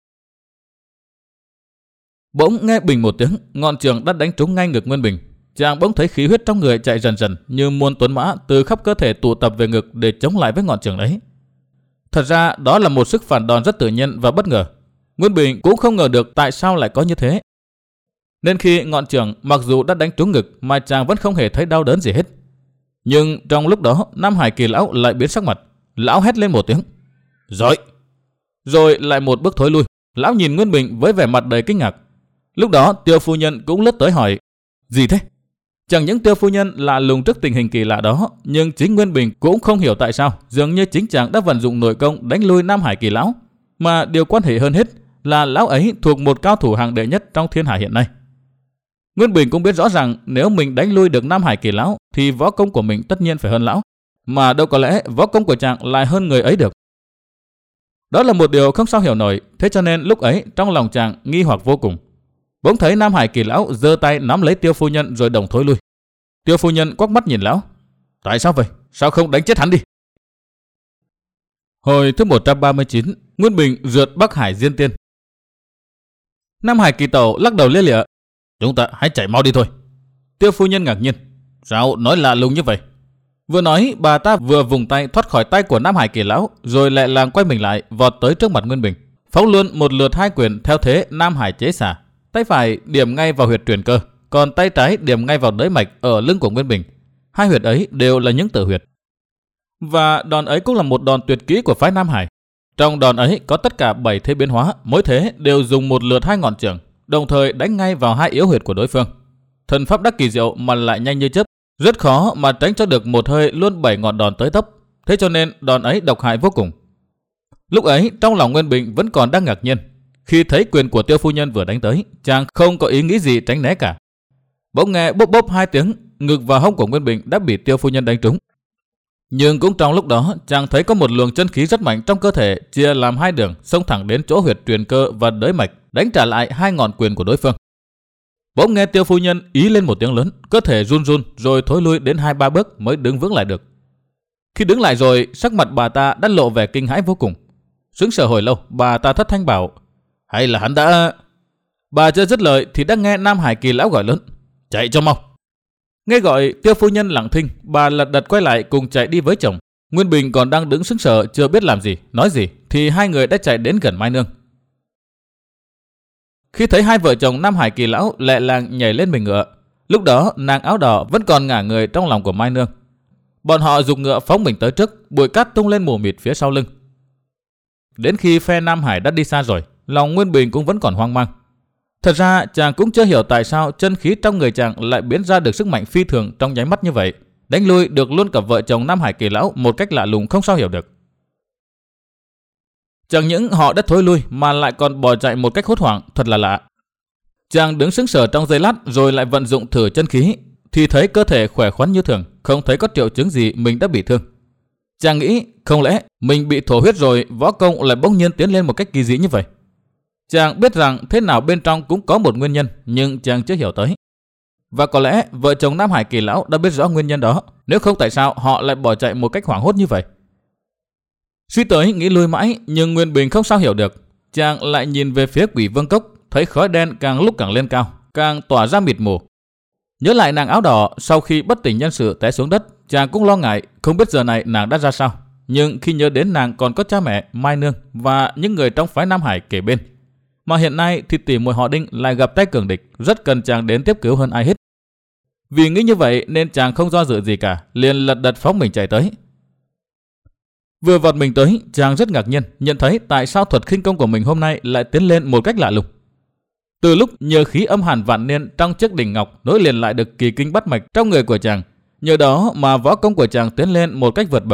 Bỗng nghe bình một tiếng, ngọn chưởng đã đánh trúng ngay ngực Nguyên Bình. Chàng bỗng thấy khí huyết trong người chạy dần dần như muôn tuấn mã từ khắp cơ thể tụ tập về ngực để chống lại với ngọn chưởng ấy. Thật ra đó là một sức phản đòn rất tự nhiên và bất ngờ. Nguyên Bình cũng không ngờ được tại sao lại có như thế. Nên khi ngọn chưởng mặc dù đã đánh trúng ngực mà chàng vẫn không hề thấy đau đớn gì hết. Nhưng trong lúc đó Nam Hải Kỳ lão lại biến sắc mặt. Lão hét lên một tiếng "Giỏi!" Rồi lại một bước thối lui. Lão nhìn Nguyên Bình với vẻ mặt đầy kinh ngạc. Lúc đó Tiêu phu nhân cũng lướt tới hỏi: "Gì thế?" Chẳng những Tiêu phu nhân lạ lùng trước tình hình kỳ lạ đó, nhưng chính Nguyên Bình cũng không hiểu tại sao dường như chính chàng đã vận dụng nội công đánh lui Nam Hải Kỳ lão, mà điều quan hệ hơn hết là lão ấy thuộc một cao thủ hạng đệ nhất trong thiên hạ hiện nay. Nguyên Bình cũng biết rõ rằng nếu mình đánh lui được Nam Hải Kỳ lão thì võ công của mình tất nhiên phải hơn lão, mà đâu có lẽ võ công của chàng lại hơn người ấy được. Đó là một điều không sao hiểu nổi, thế cho nên lúc ấy trong lòng chàng nghi hoặc vô cùng. Bỗng thấy Nam Hải Kỳ lão giơ tay nắm lấy Tiêu phu nhân rồi đồng thối lui. Tiêu phu nhân quắc mắt nhìn lão: "Tại sao vậy? Sao không đánh chết hắn đi?" Hồi thứ một trăm ba mươi chín, Nguyên Bình rượt Bắc Hải Diên Tiên. Nam Hải Kỳ tẩu lắc đầu lia lịa: "Chúng ta hãy chạy mau đi thôi." Tiêu phu nhân ngạc nhiên: "Sao nói lạ lùng như vậy?" Vừa nói, bà ta vừa vùng tay thoát khỏi tay của Nam Hải Kỳ lão, rồi lại làng quay mình lại, vọt tới trước mặt Nguyên Bình, phóng luôn một lượt hai quyền theo thế Nam Hải chế xả. Tay phải điểm ngay vào huyệt truyền cơ, còn tay trái điểm ngay vào đới mạch ở lưng của Nguyên Bình. Hai huyệt ấy đều là những tử huyệt. Và đòn ấy cũng là một đòn tuyệt kỹ của phái Nam Hải. Trong đòn ấy có tất cả bảy thế biến hóa, mỗi thế đều dùng một lượt hai ngọn chưởng, đồng thời đánh ngay vào hai yếu huyệt của đối phương. Thần pháp đắc kỳ diệu mà lại nhanh như chớp, rất khó mà tránh cho được một hơi luôn bảy ngọn đòn tới tấp. Thế cho nên đòn ấy độc hại vô cùng. Lúc ấy trong lòng Nguyên Bình vẫn còn đang ngạc nhiên. Khi thấy quyền của Tiêu phu nhân vừa đánh tới, chàng không có ý nghĩ gì tránh né cả. Bỗng nghe bốp bốp hai tiếng, ngực và hông của Nguyên Bình đã bị Tiêu phu nhân đánh trúng. Nhưng cũng trong lúc đó, chàng thấy có một luồng chân khí rất mạnh trong cơ thể chia làm hai đường, xông thẳng đến chỗ huyệt truyền cơ và đới mạch, đánh trả lại hai ngọn quyền của đối phương. Bỗng nghe Tiêu phu nhân ý lên một tiếng lớn, cơ thể run run rồi thối lui đến hai ba bước mới đứng vững lại được. Khi đứng lại rồi, sắc mặt bà ta đã lộ vẻ kinh hãi vô cùng. Sững sờ hồi lâu, bà ta thất thanh bảo: "Hay là hắn đã..." Bà chưa dứt lời thì đã nghe Nam Hải Kỳ lão gọi lớn: "Chạy cho mau!" Nghe gọi, Tiêu phu nhân lặng thinh, bà lật đật quay lại cùng chạy đi với chồng. Nguyên Bình còn đang đứng sững sờ chưa biết làm gì, nói gì thì hai người đã chạy đến gần Mai Nương. Khi thấy hai vợ chồng Nam Hải Kỳ lão lẹ làng nhảy lên mình ngựa, lúc đó nàng áo đỏ vẫn còn ngả người trong lòng của Mai Nương. Bọn họ giục ngựa phóng mình tới trước, bụi cát tung lên mù mịt phía sau lưng. Đến khi phe Nam Hải đã đi xa rồi, lòng Nguyên Bình cũng vẫn còn hoang mang. Thật ra chàng cũng chưa hiểu tại sao chân khí trong người chàng lại biến ra được sức mạnh phi thường trong nháy mắt như vậy, đánh lui được luôn cả vợ chồng Nam Hải Kỳ lão một cách lạ lùng không sao hiểu được. Chẳng những họ đã thối lui mà lại còn bỏ chạy một cách hốt hoảng, thật là lạ. Chàng đứng sững sờ trong giây lát rồi lại vận dụng thử chân khí, thì thấy cơ thể khỏe khoắn như thường, không thấy có triệu chứng gì mình đã bị thương. Chàng nghĩ không lẽ mình bị thổ huyết rồi võ công lại bỗng nhiên tiến lên một cách kỳ dị như vậy. Chàng biết rằng thế nào bên trong cũng có một nguyên nhân, nhưng chàng chưa hiểu tới. Và có lẽ vợ chồng Nam Hải Kỳ lão đã biết rõ nguyên nhân đó, nếu không tại sao họ lại bỏ chạy một cách hoảng hốt như vậy. Suy tới nghĩ lui mãi, nhưng Nguyên Bình không sao hiểu được. Chàng lại nhìn về phía Quỷ Vương Cốc, thấy khói đen càng lúc càng lên cao, càng tỏa ra mịt mù. Nhớ lại nàng áo đỏ sau khi bất tỉnh nhân sự té xuống đất, chàng cũng lo ngại không biết giờ này nàng đã ra sao. Nhưng khi nhớ đến nàng còn có cha mẹ, Mai Nương và những người trong phái Nam Hải kề bên, mà hiện nay thì tỷ muội họ Đinh lại gặp tay cường địch, rất cần chàng đến tiếp cứu hơn ai hết. Vì nghĩ như vậy nên chàng không do dự gì cả, liền lật đật phóng mình chạy tới. Vừa vọt mình tới, chàng rất ngạc nhiên nhận thấy tại sao thuật khinh công của mình hôm nay lại tiến lên một cách lạ lùng. Từ lúc nhờ khí âm hàn vạn niên trong chiếc đỉnh ngọc nối liền lại được kỳ kinh bắt mạch trong người của chàng, nhờ đó mà võ công của chàng tiến lên một cách vượt bậc.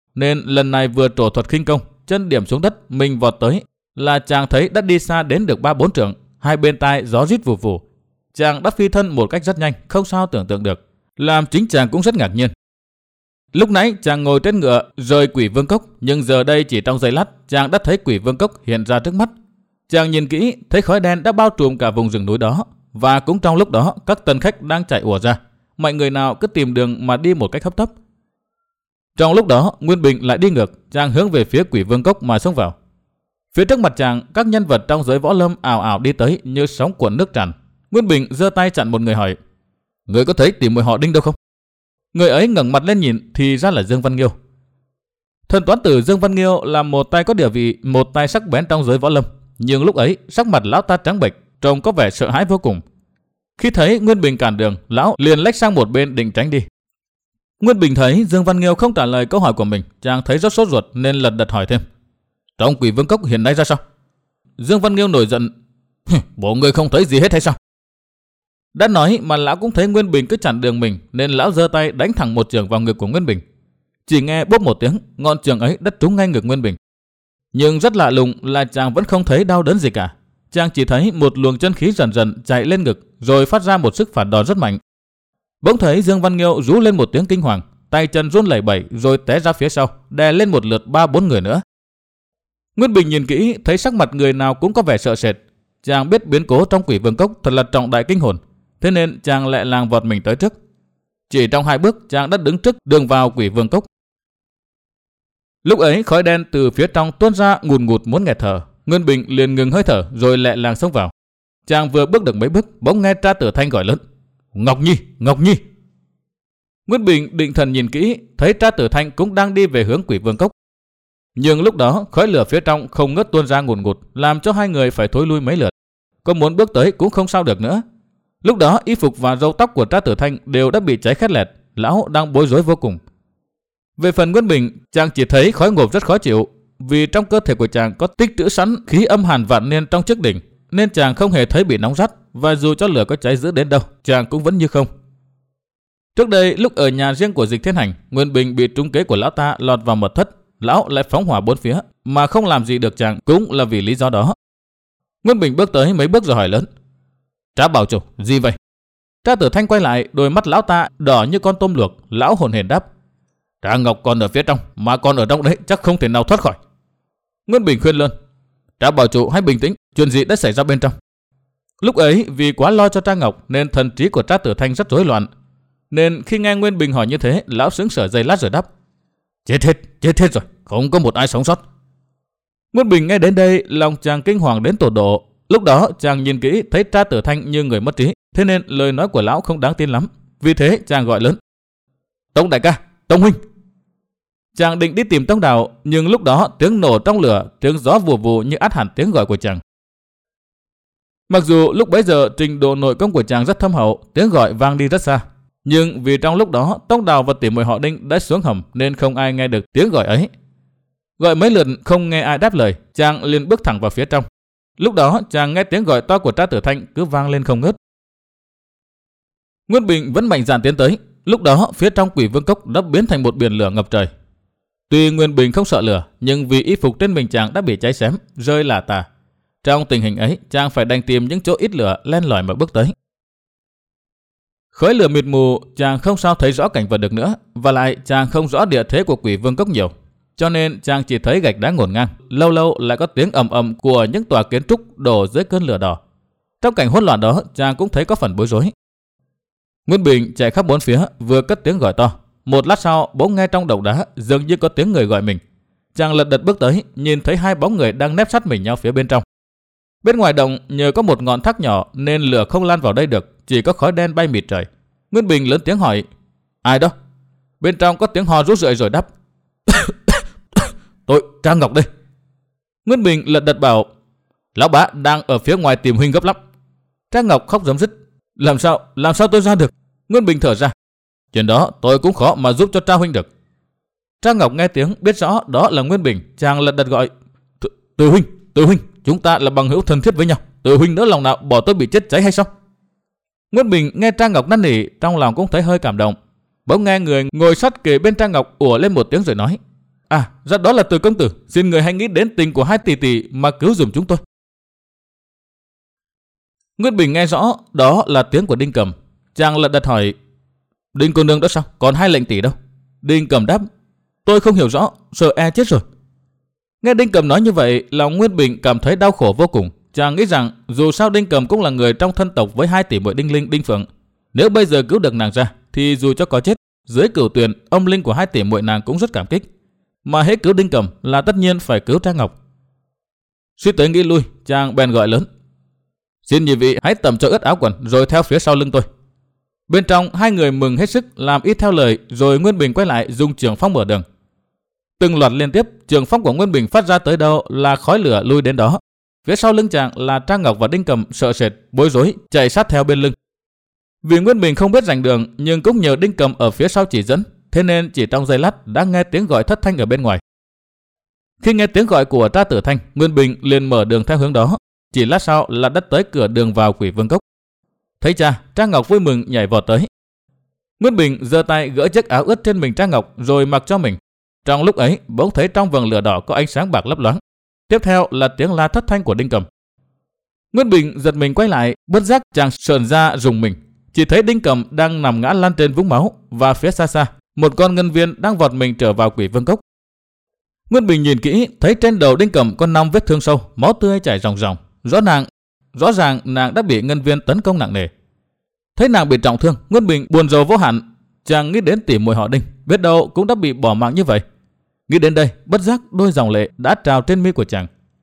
nên lần này vừa trổ thuật khinh công, chân điểm xuống đất, mình vọt tới là chàng thấy đã đi xa đến được ba bốn trượng, hai bên tai gió rít vù vù. Chàng đã phi thân một cách rất nhanh, không sao tưởng tượng được, làm chính chàng cũng rất ngạc nhiên. Lúc nãy chàng ngồi trên ngựa rời Quỷ Vương Cốc, nhưng giờ đây chỉ trong giây lát chàng đã thấy Quỷ Vương Cốc hiện ra trước mắt. Chàng nhìn kỹ thấy khói đen đã bao trùm cả vùng rừng núi đó, và cũng trong lúc đó các tân khách đang chạy ùa ra, mọi người nào cứ tìm đường mà đi một cách hấp tấp. Trong lúc đó Nguyên Bình lại đi ngược, chàng hướng về phía Quỷ Vương Cốc mà xông vào. Phía trước mặt chàng, các nhân vật trong giới võ lâm ào ào đi tới như sóng cuộn nước tràn. Nguyên Bình giơ tay chặn một người hỏi: "Người có thấy Tỷ Muội họ Đinh đâu không?" Người ấy ngẩng mặt lên nhìn thì ra là Dương Văn Nghiêu. Thần toán tử Dương Văn Nghiêu là một tay có địa vị, một tay sắc bén trong giới võ lâm, nhưng lúc ấy sắc mặt lão ta trắng bệch, trông có vẻ sợ hãi vô cùng. Khi thấy Nguyên Bình cản đường, lão liền lách sang một bên định tránh đi. Nguyên Bình thấy Dương Văn Nghiêu không trả lời câu hỏi của mình, chàng thấy rất sốt ruột nên lật đật hỏi thêm: "Trong Quỷ Vương Cốc hiện nay ra sao?" Dương Văn Nghiêu nổi giận: "Bộ người không thấy gì hết hay sao?" Đã nói mà lão cũng thấy Nguyên Bình cứ chặn đường mình, nên lão giơ tay đánh thẳng một chưởng vào ngực của Nguyên Bình. Chỉ nghe bốp một tiếng, ngọn chưởng ấy đã trúng ngay ngực Nguyên Bình. Nhưng rất lạ lùng là chàng vẫn không thấy đau đớn gì cả. Chàng chỉ thấy một luồng chân khí dần dần chạy lên ngực, rồi phát ra một sức phản đòn rất mạnh. Bỗng thấy Dương Văn Nghiêu rú lên một tiếng kinh hoàng, tay chân run lẩy bẩy rồi té ra phía sau, đè lên một lượt ba bốn người nữa. Nguyên Bình nhìn kỹ thấy sắc mặt người nào cũng có vẻ sợ sệt. Chàng biết biến cố trong Quỷ Vương Cốc thật là trọng đại kinh hồn, thế nên chàng lẹ làng vọt mình tới trước. Chỉ trong hai bước chàng đã đứng trước đường vào Quỷ Vương Cốc. Lúc ấy khói đen từ phía trong tuôn ra ngùn ngụt muốn nghẹt thở. Nguyên Bình liền ngừng hơi thở rồi lẹ làng xông vào. Chàng vừa bước được mấy bước, bỗng nghe Tra Tử Thanh gọi lớn: "Ngọc Nhi, Ngọc Nhi!" Nguyên Bình định thần nhìn kỹ, thấy Tra Tử Thanh cũng đang đi về hướng Quỷ Vương Cốc. Nhưng lúc đó khói lửa phía trong không ngớt tuôn ra ngùn ngụt, làm cho hai người phải thối lui mấy lượt. Có muốn bước tới cũng không sao được nữa. Lúc đó y phục và râu tóc của Tra Tử Thanh đều đã bị cháy khét lẹt, lão đang bối rối vô cùng. Về phần Nguyên Bình, chàng chỉ thấy khói ngộp rất khó chịu, vì trong cơ thể của chàng có tích trữ sẵn khí âm hàn vạn niên trong chiếc đỉnh, nên chàng không hề thấy bị nóng rát, và dù cho lửa có cháy dữ đến đâu, chàng cũng vẫn như không. Trước đây lúc ở nhà riêng của Dịch Thiên Hành, Nguyên Bình bị trúng kế của lão ta lọt vào mật thất, lão lại phóng hỏa bốn phía mà không làm gì được chàng, cũng là vì lý do đó. Nguyên Bình bước tới mấy bước rồi hỏi lớn: "Trá bảo chủ, gì vậy?" Tra Tử Thanh quay lại, đôi mắt lão ta đỏ như con tôm luộc, lão hồn hển đáp: "Trá Ngọc còn ở phía trong, mà còn ở trong đấy chắc không thể nào thoát khỏi." Nguyên Bình khuyên lơn: "Trá bảo chủ hãy bình tĩnh, chuyện gì đã xảy ra bên trong?" Lúc ấy vì quá lo cho Tra Ngọc nên thần trí của Tra Tử Thanh rất rối loạn, nên khi nghe Nguyên Bình hỏi như thế, lão sững sờ giây lát rồi đáp: "Chết hết, chết hết rồi, không có một ai sống sót." Nguyên Bình nghe đến đây, lòng chàng kinh hoàng đến tột độ. Lúc đó chàng nhìn kỹ thấy Tra Tử Thanh như người mất trí, thế nên lời nói của lão không đáng tin lắm. Vì thế chàng gọi lớn: "Tông đại ca, Tông huynh!" Chàng định đi tìm Tông Đào, nhưng lúc đó tiếng nổ trong lửa, tiếng gió vù vù như át hẳn tiếng gọi của chàng. Mặc dù lúc bấy giờ trình độ nội công của chàng rất thâm hậu, tiếng gọi vang đi rất xa, nhưng vì trong lúc đó Tông Đào và Tỷ Muội họ Đinh đã xuống hầm nên không ai nghe được tiếng gọi ấy. Gọi mấy lượt không nghe ai đáp lời, chàng liền bước thẳng vào phía trong. Lúc đó chàng nghe tiếng gọi to của Tra Tử Thanh cứ vang lên không ngớt. Nguyên Bình vẫn mạnh dạn tiến tới. Lúc đó phía trong Quỷ Vương Cốc đã biến thành một biển lửa ngập trời. Tuy Nguyên Bình không sợ lửa, nhưng vì y phục trên mình chàng đã bị cháy xém, rơi lả tả. Trong tình hình ấy, chàng phải đành tìm những chỗ ít lửa len lỏi mà bước tới. Khói lửa mịt mù, chàng không sao thấy rõ cảnh vật được nữa, và lại chàng không rõ địa thế của Quỷ Vương Cốc nhiều, cho nên chàng chỉ thấy gạch đá ngổn ngang, lâu lâu lại có tiếng ầm ầm của những tòa kiến trúc đổ dưới cơn lửa đỏ. Trong cảnh hỗn loạn đó, chàng cũng thấy có phần bối rối. Nguyên Bình chạy khắp bốn phía, vừa cất tiếng gọi to. Một lát sau, bỗng nghe trong động đá dường như có tiếng người gọi mình. Chàng lật đật bước tới, nhìn thấy hai bóng người đang nép sát mình nhau phía bên trong. Bên ngoài động nhờ có một ngọn thác nhỏ nên lửa không lan vào đây được, chỉ có khói đen bay mịt trời. Nguyên Bình lớn tiếng hỏi: "Ai đó?" Bên trong có tiếng hò rú rượi rồi đáp: "Tôi, Tra Ngọc đây." Nguyên Bình lật đật bảo: "Lão bá đang ở phía ngoài tìm huynh gấp lắm." Tra Ngọc khóc rấm rứt: Làm sao, làm sao tôi ra được?" Nguyên Bình thở ra: "Chuyện đó tôi cũng khó mà giúp cho Tra huynh được." Tra Ngọc nghe tiếng biết rõ đó là Nguyên Bình, chàng lật đật gọi: Từ huynh, Từ huynh, chúng ta là bằng hữu thân thiết với nhau, Từ huynh nỡ lòng nào bỏ tôi bị chết cháy hay sao?" Nguyên Bình nghe Tra Ngọc năn nỉ, trong lòng cũng thấy hơi cảm động. Bỗng nghe người ngồi sát kề bên Tra Ngọc ủa lên một tiếng rồi nói: À, ra đó là Từ công tử, xin người hãy nghĩ đến tình của hai tỷ tỷ mà cứu giùm chúng tôi. Nguyên Bình nghe rõ đó là tiếng của Đinh Cầm, chàng lật đật hỏi: Đinh cô nương đó sao? Còn hai lệnh tỷ đâu? Đinh Cầm đáp: Tôi không hiểu rõ, sợ e chết rồi. Nghe Đinh Cầm nói như vậy, lòng Nguyên Bình cảm thấy đau khổ vô cùng. Chàng nghĩ rằng dù sao Đinh Cầm cũng là người trong thân tộc với hai tỷ muội Đinh Linh, Đinh Phượng. Nếu bây giờ cứu được nàng ra, thì dù cho có chết, dưới cửu tuyền, ông linh của hai tỷ muội nàng cũng rất cảm kích. Mà hễ cứu Đinh Cầm là tất nhiên phải cứu Trang Ngọc. Suy tới nghĩ lui, chàng bèn gọi lớn: Xin nhị vị hãy tẩm cho ướt áo quần rồi theo phía sau lưng tôi. Bên trong hai người mừng hết sức làm y theo lời, rồi Nguyên Bình quay lại dùng trường phong mở đường. Từng loạt liên tiếp, trường phong của Nguyên Bình phát ra tới đâu là khói lửa lui đến đó. Phía sau lưng chàng là Trang Ngọc và Đinh Cầm sợ sệt, bối rối chạy sát theo bên lưng. Vì Nguyên Bình không biết rành đường, nhưng cũng nhờ Đinh Cầm ở phía sau chỉ dẫn, thế nên chỉ trong giây lát đã nghe tiếng gọi thất thanh ở bên ngoài. Khi nghe tiếng gọi của Tra Tử Thanh, Nguyên Bình liền mở đường theo hướng đó. Chỉ lát sau là đã tới cửa đường vào Quỷ Vương Cốc. Thấy cha, Trang Ngọc vui mừng nhảy vọt tới. Nguyên Bình giơ tay gỡ chiếc áo ướt trên mình Trang Ngọc rồi mặc cho mình. Trong lúc ấy, bỗng thấy trong vầng lửa đỏ có ánh sáng bạc lấp loáng. Tiếp theo là tiếng la thất thanh của Đinh Cầm. Nguyên Bình giật mình quay lại, bất giác chàng sờn ra rùng mình. Chỉ thấy Đinh Cầm đang nằm ngã lăn trên vũng máu, và phía xa xa, một con ngân viên đang vọt mình trở vào Quỷ Vương Cốc. Nguyên Bình nhìn kỹ, thấy trên đầu Đinh Cầm có năm vết thương sâu, máu tươi chảy ròng ròng. Rõ ràng, rõ ràng nàng đã bị ngân viên tấn công nặng nề. Thấy nàng bị trọng thương, Nguyên Bình buồn rầu vô hạn. Chàng nghĩ đến tỷ muội họ Đinh, biết đâu cũng đã bị bỏ mạng như vậy. Nghĩ đến đây, bất giác đôi dòng lệ đã trào trên mi của chàng.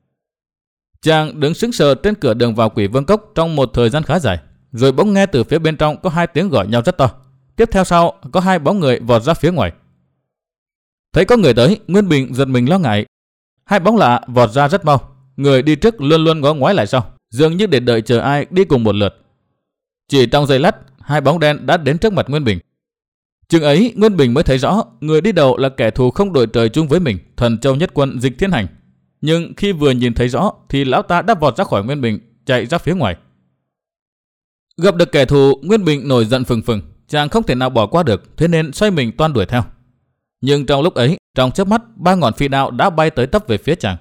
Chàng đứng sững sờ trên cửa đường vào Quỷ Vương Cốc trong một thời gian khá dài, rồi bỗng nghe từ phía bên trong có hai tiếng gọi nhau rất to. Tiếp theo sau có hai bóng người vọt ra phía ngoài. Thấy có người tới, Nguyên Bình giật mình lo ngại. Hai bóng lạ vọt ra rất mau, người đi trước luôn luôn ngó ngoái lại sau, dường như để đợi chờ ai đi cùng một lượt. Chỉ trong giây lát, hai bóng đen đã đến trước mặt Nguyên Bình. Chừng ấy, Nguyên Bình mới thấy rõ người đi đầu là kẻ thù không đội trời chung với mình, Thần Châu Nhất Quân Dịch Thiên Hành. Nhưng khi vừa nhìn thấy rõ thì lão ta đã vọt ra khỏi Nguyên Bình, chạy ra phía ngoài. Gặp được kẻ thù, Nguyên Bình nổi giận phừng phừng, chàng không thể nào bỏ qua được, thế nên xoay mình toan đuổi theo. Nhưng trong lúc ấy, trong chớp mắt, ba ngọn phi đao đã bay tới tấp về phía chàng.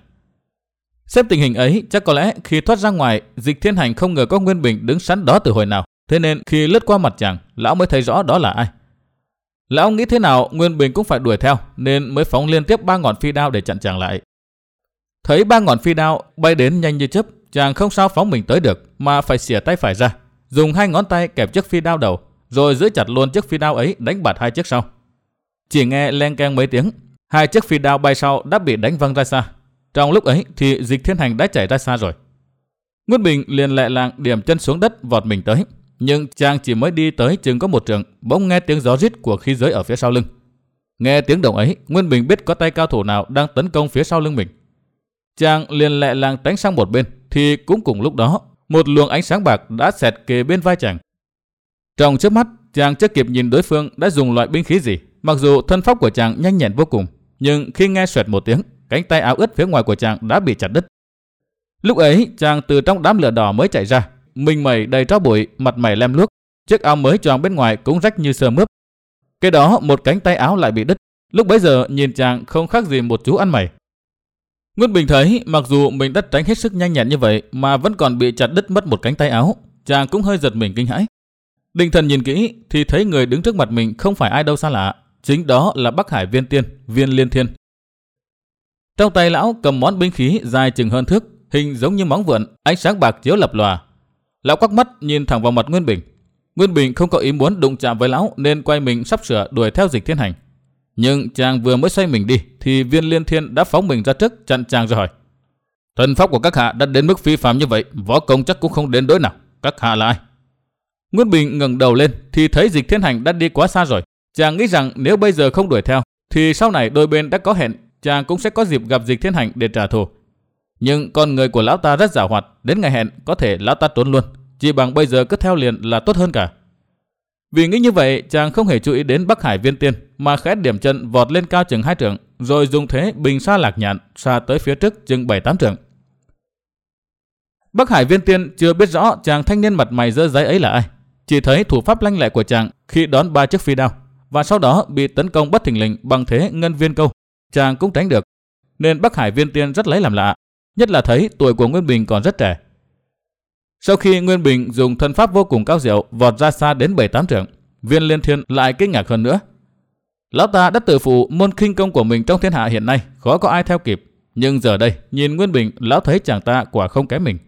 Xem tình hình ấy, chắc có lẽ khi thoát ra ngoài, Dịch Thiên Hành không ngờ có Nguyên Bình đứng sẵn đó từ hồi nào, thế nên khi lướt qua mặt chàng, lão mới thấy rõ đó là ai. Lão nghĩ thế nào Nguyên Bình cũng phải đuổi theo, nên mới phóng liên tiếp ba ngọn phi đao để chặn chàng lại. Thấy ba ngọn phi đao bay đến nhanh như chớp, chàng không sao phóng mình tới được, mà phải xỉa tay phải ra, dùng hai ngón tay kẹp chiếc phi đao đầu, rồi giữ chặt luôn chiếc phi đao ấy đánh bạt hai chiếc sau. Chỉ nghe len keng mấy tiếng, hai chiếc phi đao bay sau đã bị đánh văng ra xa. Trong lúc ấy thì Dịch Thiên Hành đã chạy ra xa rồi. Nguyên Bình liền lẹ làng điểm chân xuống đất vọt mình tới, nhưng chàng chỉ mới đi tới chừng có một trượng, bỗng nghe tiếng gió rít của khí giới ở phía sau lưng. Nghe tiếng động ấy, Nguyên Bình biết có tay cao thủ nào đang tấn công phía sau lưng mình. Chàng liền lẹ làng tránh sang một bên, thì cũng cùng lúc đó, một luồng ánh sáng bạc đã xẹt kề bên vai chàng. Trong chớp mắt, chàng chưa kịp nhìn đối phương đã dùng loại binh khí gì. Mặc dù thân pháp của chàng nhanh nhẹn vô cùng, nhưng khi nghe xoẹt một tiếng, cánh tay áo ướt phía ngoài của chàng đã bị chặt đứt. Lúc ấy, chàng từ trong đám lửa đỏ mới chạy ra, mình mẩy đầy tro bụi, mặt mày lem luốc, chiếc áo mới choàng bên ngoài cũng rách như sơ mướp. Cái đó một cánh tay áo lại bị đứt. Lúc bấy giờ nhìn chàng không khác gì một chú ăn mày. Nguyên Bình thấy mặc dù mình đã tránh hết sức nhanh nhẹn như vậy mà vẫn còn bị chặt đứt mất một cánh tay áo, chàng cũng hơi giật mình kinh hãi. Định thần nhìn kỹ thì thấy người đứng trước mặt mình không phải ai đâu xa lạ, chính đó là Bắc Hải Viên Tiên, Viên Liên Thiên. Trong tay lão cầm món binh khí dài chừng hơn thước, hình giống như móng vượn, ánh sáng bạc chiếu lập lòa. Lão quắc mắt nhìn thẳng vào mặt Nguyên Bình. Nguyên Bình không có ý muốn đụng chạm với lão nên quay mình sắp sửa đuổi theo Dịch Thiên Hành. Nhưng chàng vừa mới xoay mình đi thì Viên Liên Thiên đã phóng mình ra trước chặn chàng rồi hỏi: Thần pháp của các hạ đã đến mức phi phàm như vậy, võ công chắc cũng không đến đối nào. Các hạ là ai? Nguyên Bình ngẩng đầu lên thì thấy Dịch Thiên Hành đã đi quá xa rồi. Chàng nghĩ rằng nếu bây giờ không đuổi theo thì sau này đôi bên đã có hẹn, chàng cũng sẽ có dịp gặp Dịch Thiên Hành để trả thù. Nhưng con người của lão ta rất giàu hoạt, đến ngày hẹn có thể lão ta trốn luôn, chỉ bằng bây giờ cứ theo liền là tốt hơn cả. Vì nghĩ như vậy, chàng không hề chú ý đến Bắc Hải Viên Tiên mà khẽ điểm chân vọt lên cao chừng hai trượng, rồi dùng thế bình xa lạc nhạn xa tới phía trước chừng bảy tám trượng. Bắc Hải Viên Tiên chưa biết rõ chàng thanh niên mặt mày dơ dáy ấy là ai, chỉ thấy thủ pháp lanh lẹ của chàng khi đón ba chiếc phi đao và sau đó bị tấn công bất thình lình bằng thế ngân viên câu. chàng cũng tránh được, nên Bắc Hải Viên Tiên rất lấy làm lạ, nhất là thấy tuổi của Nguyên Bình còn rất trẻ. Sau khi Nguyên Bình dùng thân pháp vô cùng cao diệu vọt ra xa đến bảy tám trượng, Viên Liên Thiên lại kinh ngạc hơn nữa. Lão ta đã tự phụ môn khinh công của mình trong thiên hạ hiện nay khó có ai theo kịp, nhưng giờ đây nhìn Nguyên Bình, lão thấy chàng ta quả không kém mình.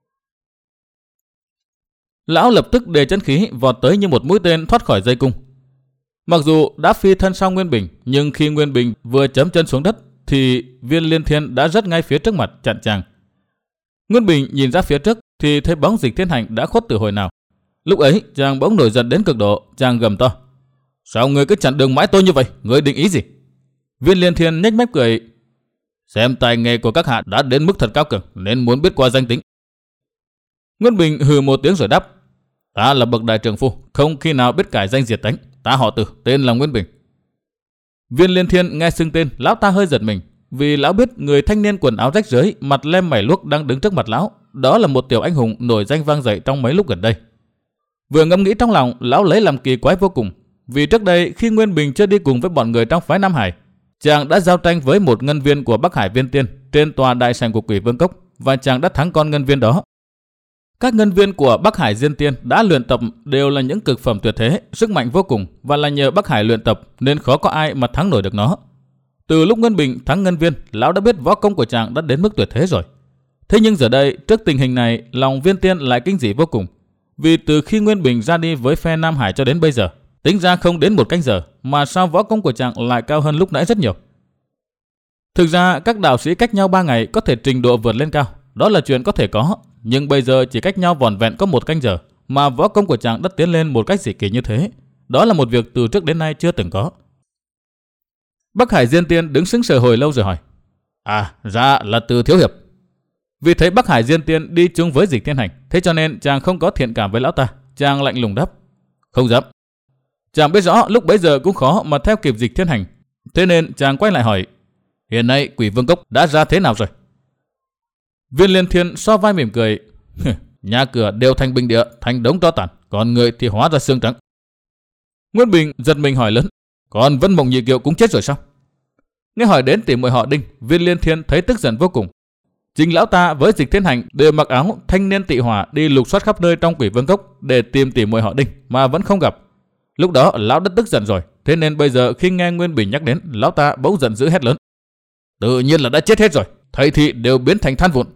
Lão lập tức đề chân khí vọt tới như một mũi tên thoát khỏi dây cung. Mặc dù đã phi thân sau Nguyên Bình, nhưng khi Nguyên Bình vừa chấm chân xuống đất thì Viên Liên Thiên đã rất ngay phía trước mặt chặn chàng. Nguyên Bình nhìn ra phía trước thì thấy bóng Dịch Thiên Hành đã khuất từ hồi nào. Lúc ấy chàng bỗng nổi giận đến cực độ, chàng gầm to: "Sao người cứ chặn đường mãi tôi như vậy? Người định ý gì?" Viên Liên Thiên nhếch mép cười: "Xem tài nghề của các hạ đã đến mức thật cao cường nên muốn biết qua danh tính." Nguyên Bình hừ một tiếng rồi đáp: "Ta là bậc đại trưởng phu, không khi nào biết cải danh diệt tánh. Ta họ Từ, tên là Nguyên Bình." Viên Liên Thiên nghe xưng tên, lão ta hơi giật mình, vì lão biết người thanh niên quần áo rách rưới, mặt lem mày luốc đang đứng trước mặt lão, đó là một tiểu anh hùng nổi danh vang dậy trong mấy lúc gần đây. Vừa ngẫm nghĩ trong lòng, lão lấy làm kỳ quái vô cùng, vì trước đây khi Nguyên Bình chưa đi cùng với bọn người trong phái Nam Hải, chàng đã giao tranh với một ngân viên của Bắc Hải Viên Tiên trên tòa đại sảnh của Quỷ Vương Cốc, và chàng đã thắng con ngân viên đó. Các ngân viên của Bắc Hải Diên Tiên đã luyện tập đều là những cực phẩm tuyệt thế, sức mạnh vô cùng, và là nhờ Bắc Hải luyện tập nên khó có ai mà thắng nổi được nó. Từ lúc Nguyên Bình thắng ngân viên, lão đã biết võ công của chàng đã đến mức tuyệt thế rồi. Thế nhưng giờ đây, trước tình hình này, lòng Viên Tiên lại kinh dị vô cùng, vì từ khi Nguyên Bình ra đi với phe Nam Hải cho đến bây giờ, tính ra không đến một canh giờ, mà sao võ công của chàng lại cao hơn lúc nãy rất nhiều. Thực ra các đạo sĩ cách nhau ba ngày có thể trình độ vượt lên cao, đó là chuyện có thể có, nhưng bây giờ chỉ cách nhau vỏn vẹn có một canh giờ mà võ công của chàng đã tiến lên một cách dị kỳ như thế, đó là một việc từ trước đến nay chưa từng có. Bắc Hải Diên Tiên đứng sững sờ hồi lâu rồi hỏi: "À, ra là Từ thiếu hiệp." Vì thấy Bắc Hải Diên Tiên đi chung với Dịch Thiên Hành, thế cho nên chàng không có thiện cảm với lão ta, chàng lạnh lùng đáp: "Không dám." Chàng biết rõ lúc bấy giờ cũng khó mà theo kịp Dịch Thiên Hành, thế nên chàng quay lại hỏi: "Hiện nay Quỷ Vương Cốc đã ra thế nào rồi?" Viên Liên Thiên so vai mỉm cười: "Nhà cửa đều thành bình địa, thành đống tro tàn, còn người thì hóa ra xương trắng." Nguyên Bình giật mình hỏi lớn: "Còn Vân Mộng Nhị Kiều cũng chết rồi sao?" Nghe hỏi đến tỉ muội họ Đinh, Viên Liên Thiên thấy tức giận vô cùng. Chính lão ta với Dịch Thiên Hành đều mặc áo thanh niên tị hỏa đi lục soát khắp nơi trong Quỷ Vương Cốc để tìm tỉ muội họ Đinh mà vẫn không gặp. Lúc đó lão đã tức giận rồi, thế nên bây giờ khi nghe Nguyên Bình nhắc đến, lão ta bỗng giận dữ hét lớn: "Tự nhiên là đã chết hết rồi, thầy thị đều biến thành than vụn."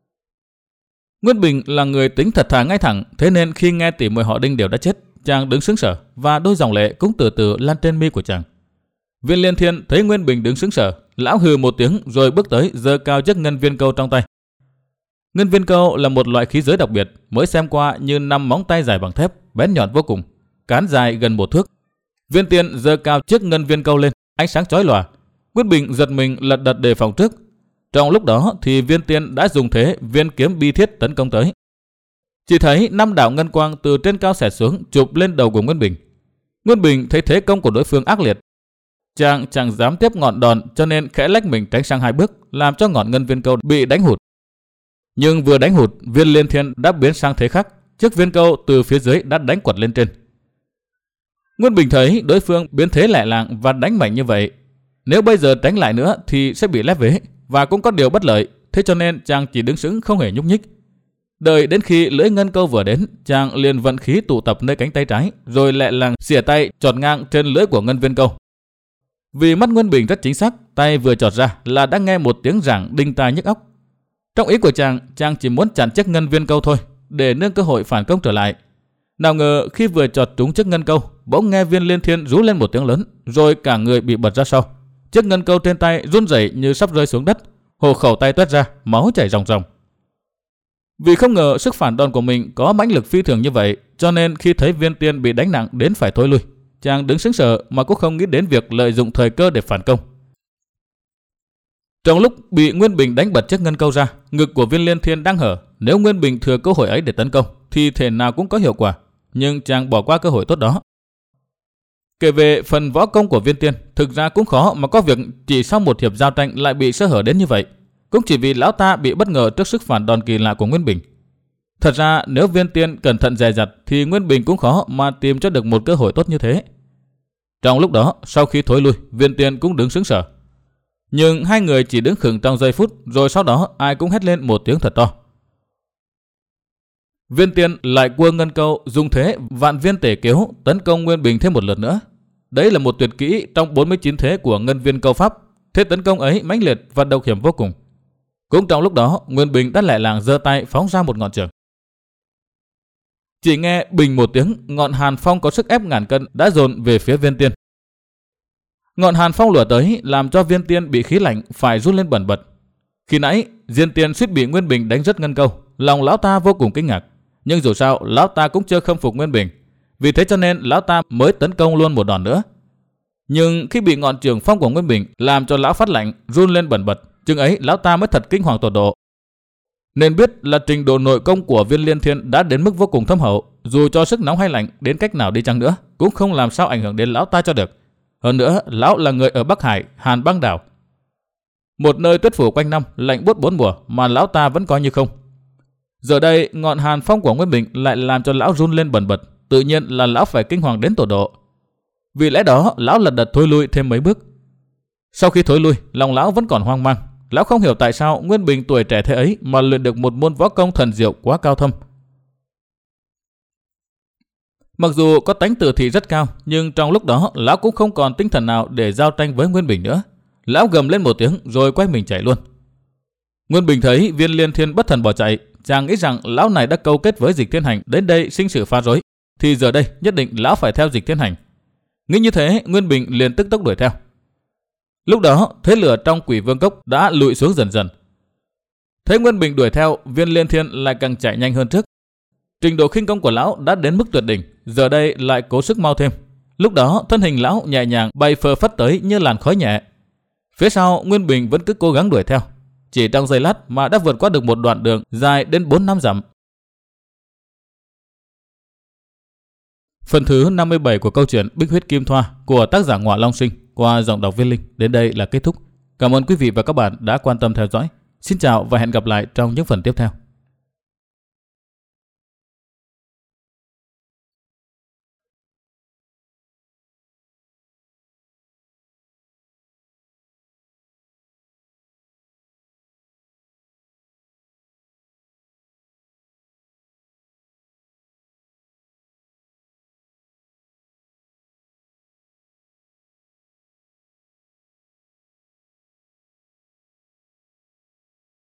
Nguyên Bình là người tính thật thà ngay thẳng, thế nên khi nghe tỉ muội họ Đinh đều đã chết, chàng đứng sững sờ và đôi dòng lệ cũng từ từ lan trên mi của chàng. Viên Liên Thiên thấy Nguyên Bình đứng sững sờ, lão hừ một tiếng rồi bước tới giơ cao chiếc ngân viên câu trong tay. Ngân viên câu là một loại khí giới đặc biệt, mới xem qua như năm móng tay dài bằng thép, bén nhọn vô cùng, cán dài gần một thước. Viên Tiên giơ cao chiếc ngân viên câu lên, ánh sáng chói lòa. Nguyên Bình giật mình lật đật đề phòng trước. Trong lúc đó thì Viên Tiên đã dùng thế viên kiếm bi thiết tấn công tới. Chỉ thấy năm đạo ngân quang từ trên cao xẹt xuống chụp lên đầu của Nguyên Bình. Nguyên Bình thấy thế công của đối phương ác liệt, chàng chẳng dám tiếp ngọn đòn, cho nên khẽ lách mình tránh sang hai bước, làm cho ngọn ngân viên câu bị đánh hụt. Nhưng vừa đánh hụt, Viên Liên Thiên đã biến sang thế khác, chiếc viên câu từ phía dưới đã đánh quật lên trên. Nguyên Bình thấy đối phương biến thế lẹ làng và đánh mạnh như vậy, nếu bây giờ đánh lại nữa thì sẽ bị lép vế và cũng có điều bất lợi, thế cho nên chàng chỉ đứng sững không hề nhúc nhích. Đợi đến khi lưỡi ngân câu vừa đến, chàng liền vận khí tụ tập nơi cánh tay trái, rồi lẹ làng xỉa tay chọt ngang trên lưỡi của ngân viên câu. Vì mắt Nguyên Bình rất chính xác, tay vừa chọt ra là đã nghe một tiếng rảng đinh tai nhức óc. Trong ý của chàng, chàng chỉ muốn chặn chiếc ngân viên câu thôi, để nương cơ hội phản công trở lại. Nào ngờ khi vừa chọt trúng chiếc ngân câu, bỗng nghe Viên Liên Thiên rú lên một tiếng lớn, rồi cả người bị bật ra sau. Chiếc ngân câu trên tay run rẩy như sắp rơi xuống đất, hồ khẩu tay toét ra, máu chảy ròng ròng. Vì không ngờ sức phản đòn của mình có mãnh lực phi thường như vậy, cho nên khi thấy Viên Tiên bị đánh nặng đến phải thối lui, chàng đứng sững sờ mà cũng không nghĩ đến việc lợi dụng thời cơ để phản công. Trong lúc bị Nguyên Bình đánh bật chiếc ngân câu ra, ngực của Viên Liên Thiên đang hở, nếu Nguyên Bình thừa cơ hội ấy để tấn công thì thể nào cũng có hiệu quả, nhưng chàng bỏ qua cơ hội tốt đó. Kể về phần võ công của Viên Tiên, thực ra cũng khó mà có việc chỉ sau một hiệp giao tranh lại bị sơ hở đến như vậy, cũng chỉ vì lão ta bị bất ngờ trước sức phản đòn kỳ lạ của Nguyên Bình. Thật ra nếu Viên Tiên cẩn thận dè dặt thì Nguyên Bình cũng khó mà tìm cho được một cơ hội tốt như thế. Trong lúc đó, sau khi thối lui, Viên Tiên cũng đứng sững sờ. Nhưng hai người chỉ đứng khựng trong giây phút, rồi sau đó ai cũng hét lên một tiếng thật to. Viên Tiên lại cua ngân câu, dùng thế vạn viên tể kiếu tấn công Nguyên Bình thêm một lượt nữa. Đấy là một tuyệt kỹ trong bốn mươi chín thế của ngân viên câu pháp. Thế tấn công ấy mãnh liệt và độc hiểm vô cùng. Cũng trong lúc đó, Nguyên Bình đã lẹ làng giơ tay phóng ra một ngọn trường. Chỉ nghe bình một tiếng, ngọn hàn phong có sức ép ngàn cân đã dồn về phía Viên Tiên. Ngọn hàn phong lùa tới làm cho Viên Tiên bị khí lạnh phải run lên bần bật. Khi nãy, Diên Tiên suýt bị Nguyên Bình đánh rất ngân câu, lòng lão ta vô cùng kinh ngạc. Nhưng dù sao, lão ta cũng chưa khâm phục Nguyên Bình. Vì thế cho nên lão ta mới tấn công luôn một đòn nữa. Nhưng khi bị ngọn trường phong của Nguyên Bình làm cho lão phát lạnh, run lên bần bật, chừng ấy lão ta mới thật kinh hoàng tột độ. Nên biết là trình độ nội công của Viên Liên Thiên đã đến mức vô cùng thâm hậu, dù cho sức nóng hay lạnh đến cách nào đi chăng nữa cũng không làm sao ảnh hưởng đến lão ta cho được. Hơn nữa, lão là người ở Bắc Hải, Hàn Băng Đảo, một nơi tuyết phủ quanh năm, lạnh buốt bốn mùa mà lão ta vẫn coi như không. Giờ đây, ngọn hàn phong của Nguyên Bình lại làm cho lão run lên bần bật, tự nhiên là lão phải kinh hoàng đến tột độ. Vì lẽ đó, lão lật đật thối lui thêm mấy bước. Sau khi thối lui, lòng lão vẫn còn hoang mang. Lão không hiểu tại sao Nguyên Bình tuổi trẻ thế ấy mà luyện được một môn võ công thần diệu quá cao thâm. Mặc dù có tánh tử thị rất cao, nhưng trong lúc đó lão cũng không còn tinh thần nào để giao tranh với Nguyên Bình nữa. Lão gầm lên một tiếng rồi quay mình chạy luôn. Nguyên Bình thấy Viên Liên Thiên bất thần bỏ chạy, chàng nghĩ rằng lão này đã câu kết với Dịch Thiên Hành đến đây sinh sự phá rối, thì giờ đây nhất định lão phải theo Dịch Thiên Hành. Nghĩ như thế, Nguyên Bình liền tức tốc đuổi theo. Lúc đó, thế lửa trong Quỷ Vương Cốc đã lụi xuống dần dần. Thấy Nguyên Bình đuổi theo, Viên Liên Thiên lại càng chạy nhanh hơn trước. Trình độ khinh công của lão đã đến mức tuyệt đỉnh, giờ đây lại cố sức mau thêm. Lúc đó, thân hình lão nhẹ nhàng bay phơ phất tới như làn khói nhẹ. Phía sau, Nguyên Bình vẫn cứ cố gắng đuổi theo. Chỉ trong giây lát mà đã vượt qua được một đoạn đường dài đến bốn năm dặm. Phần thứ năm mươi bảy của câu chuyện Bích Huyết Kim Thoa của tác giả Ngọa Long Sinh qua giọng đọc Viên Linh đến đây là kết thúc. Cảm ơn quý vị và các bạn đã quan tâm theo dõi. Xin chào và hẹn gặp lại trong những phần tiếp theo.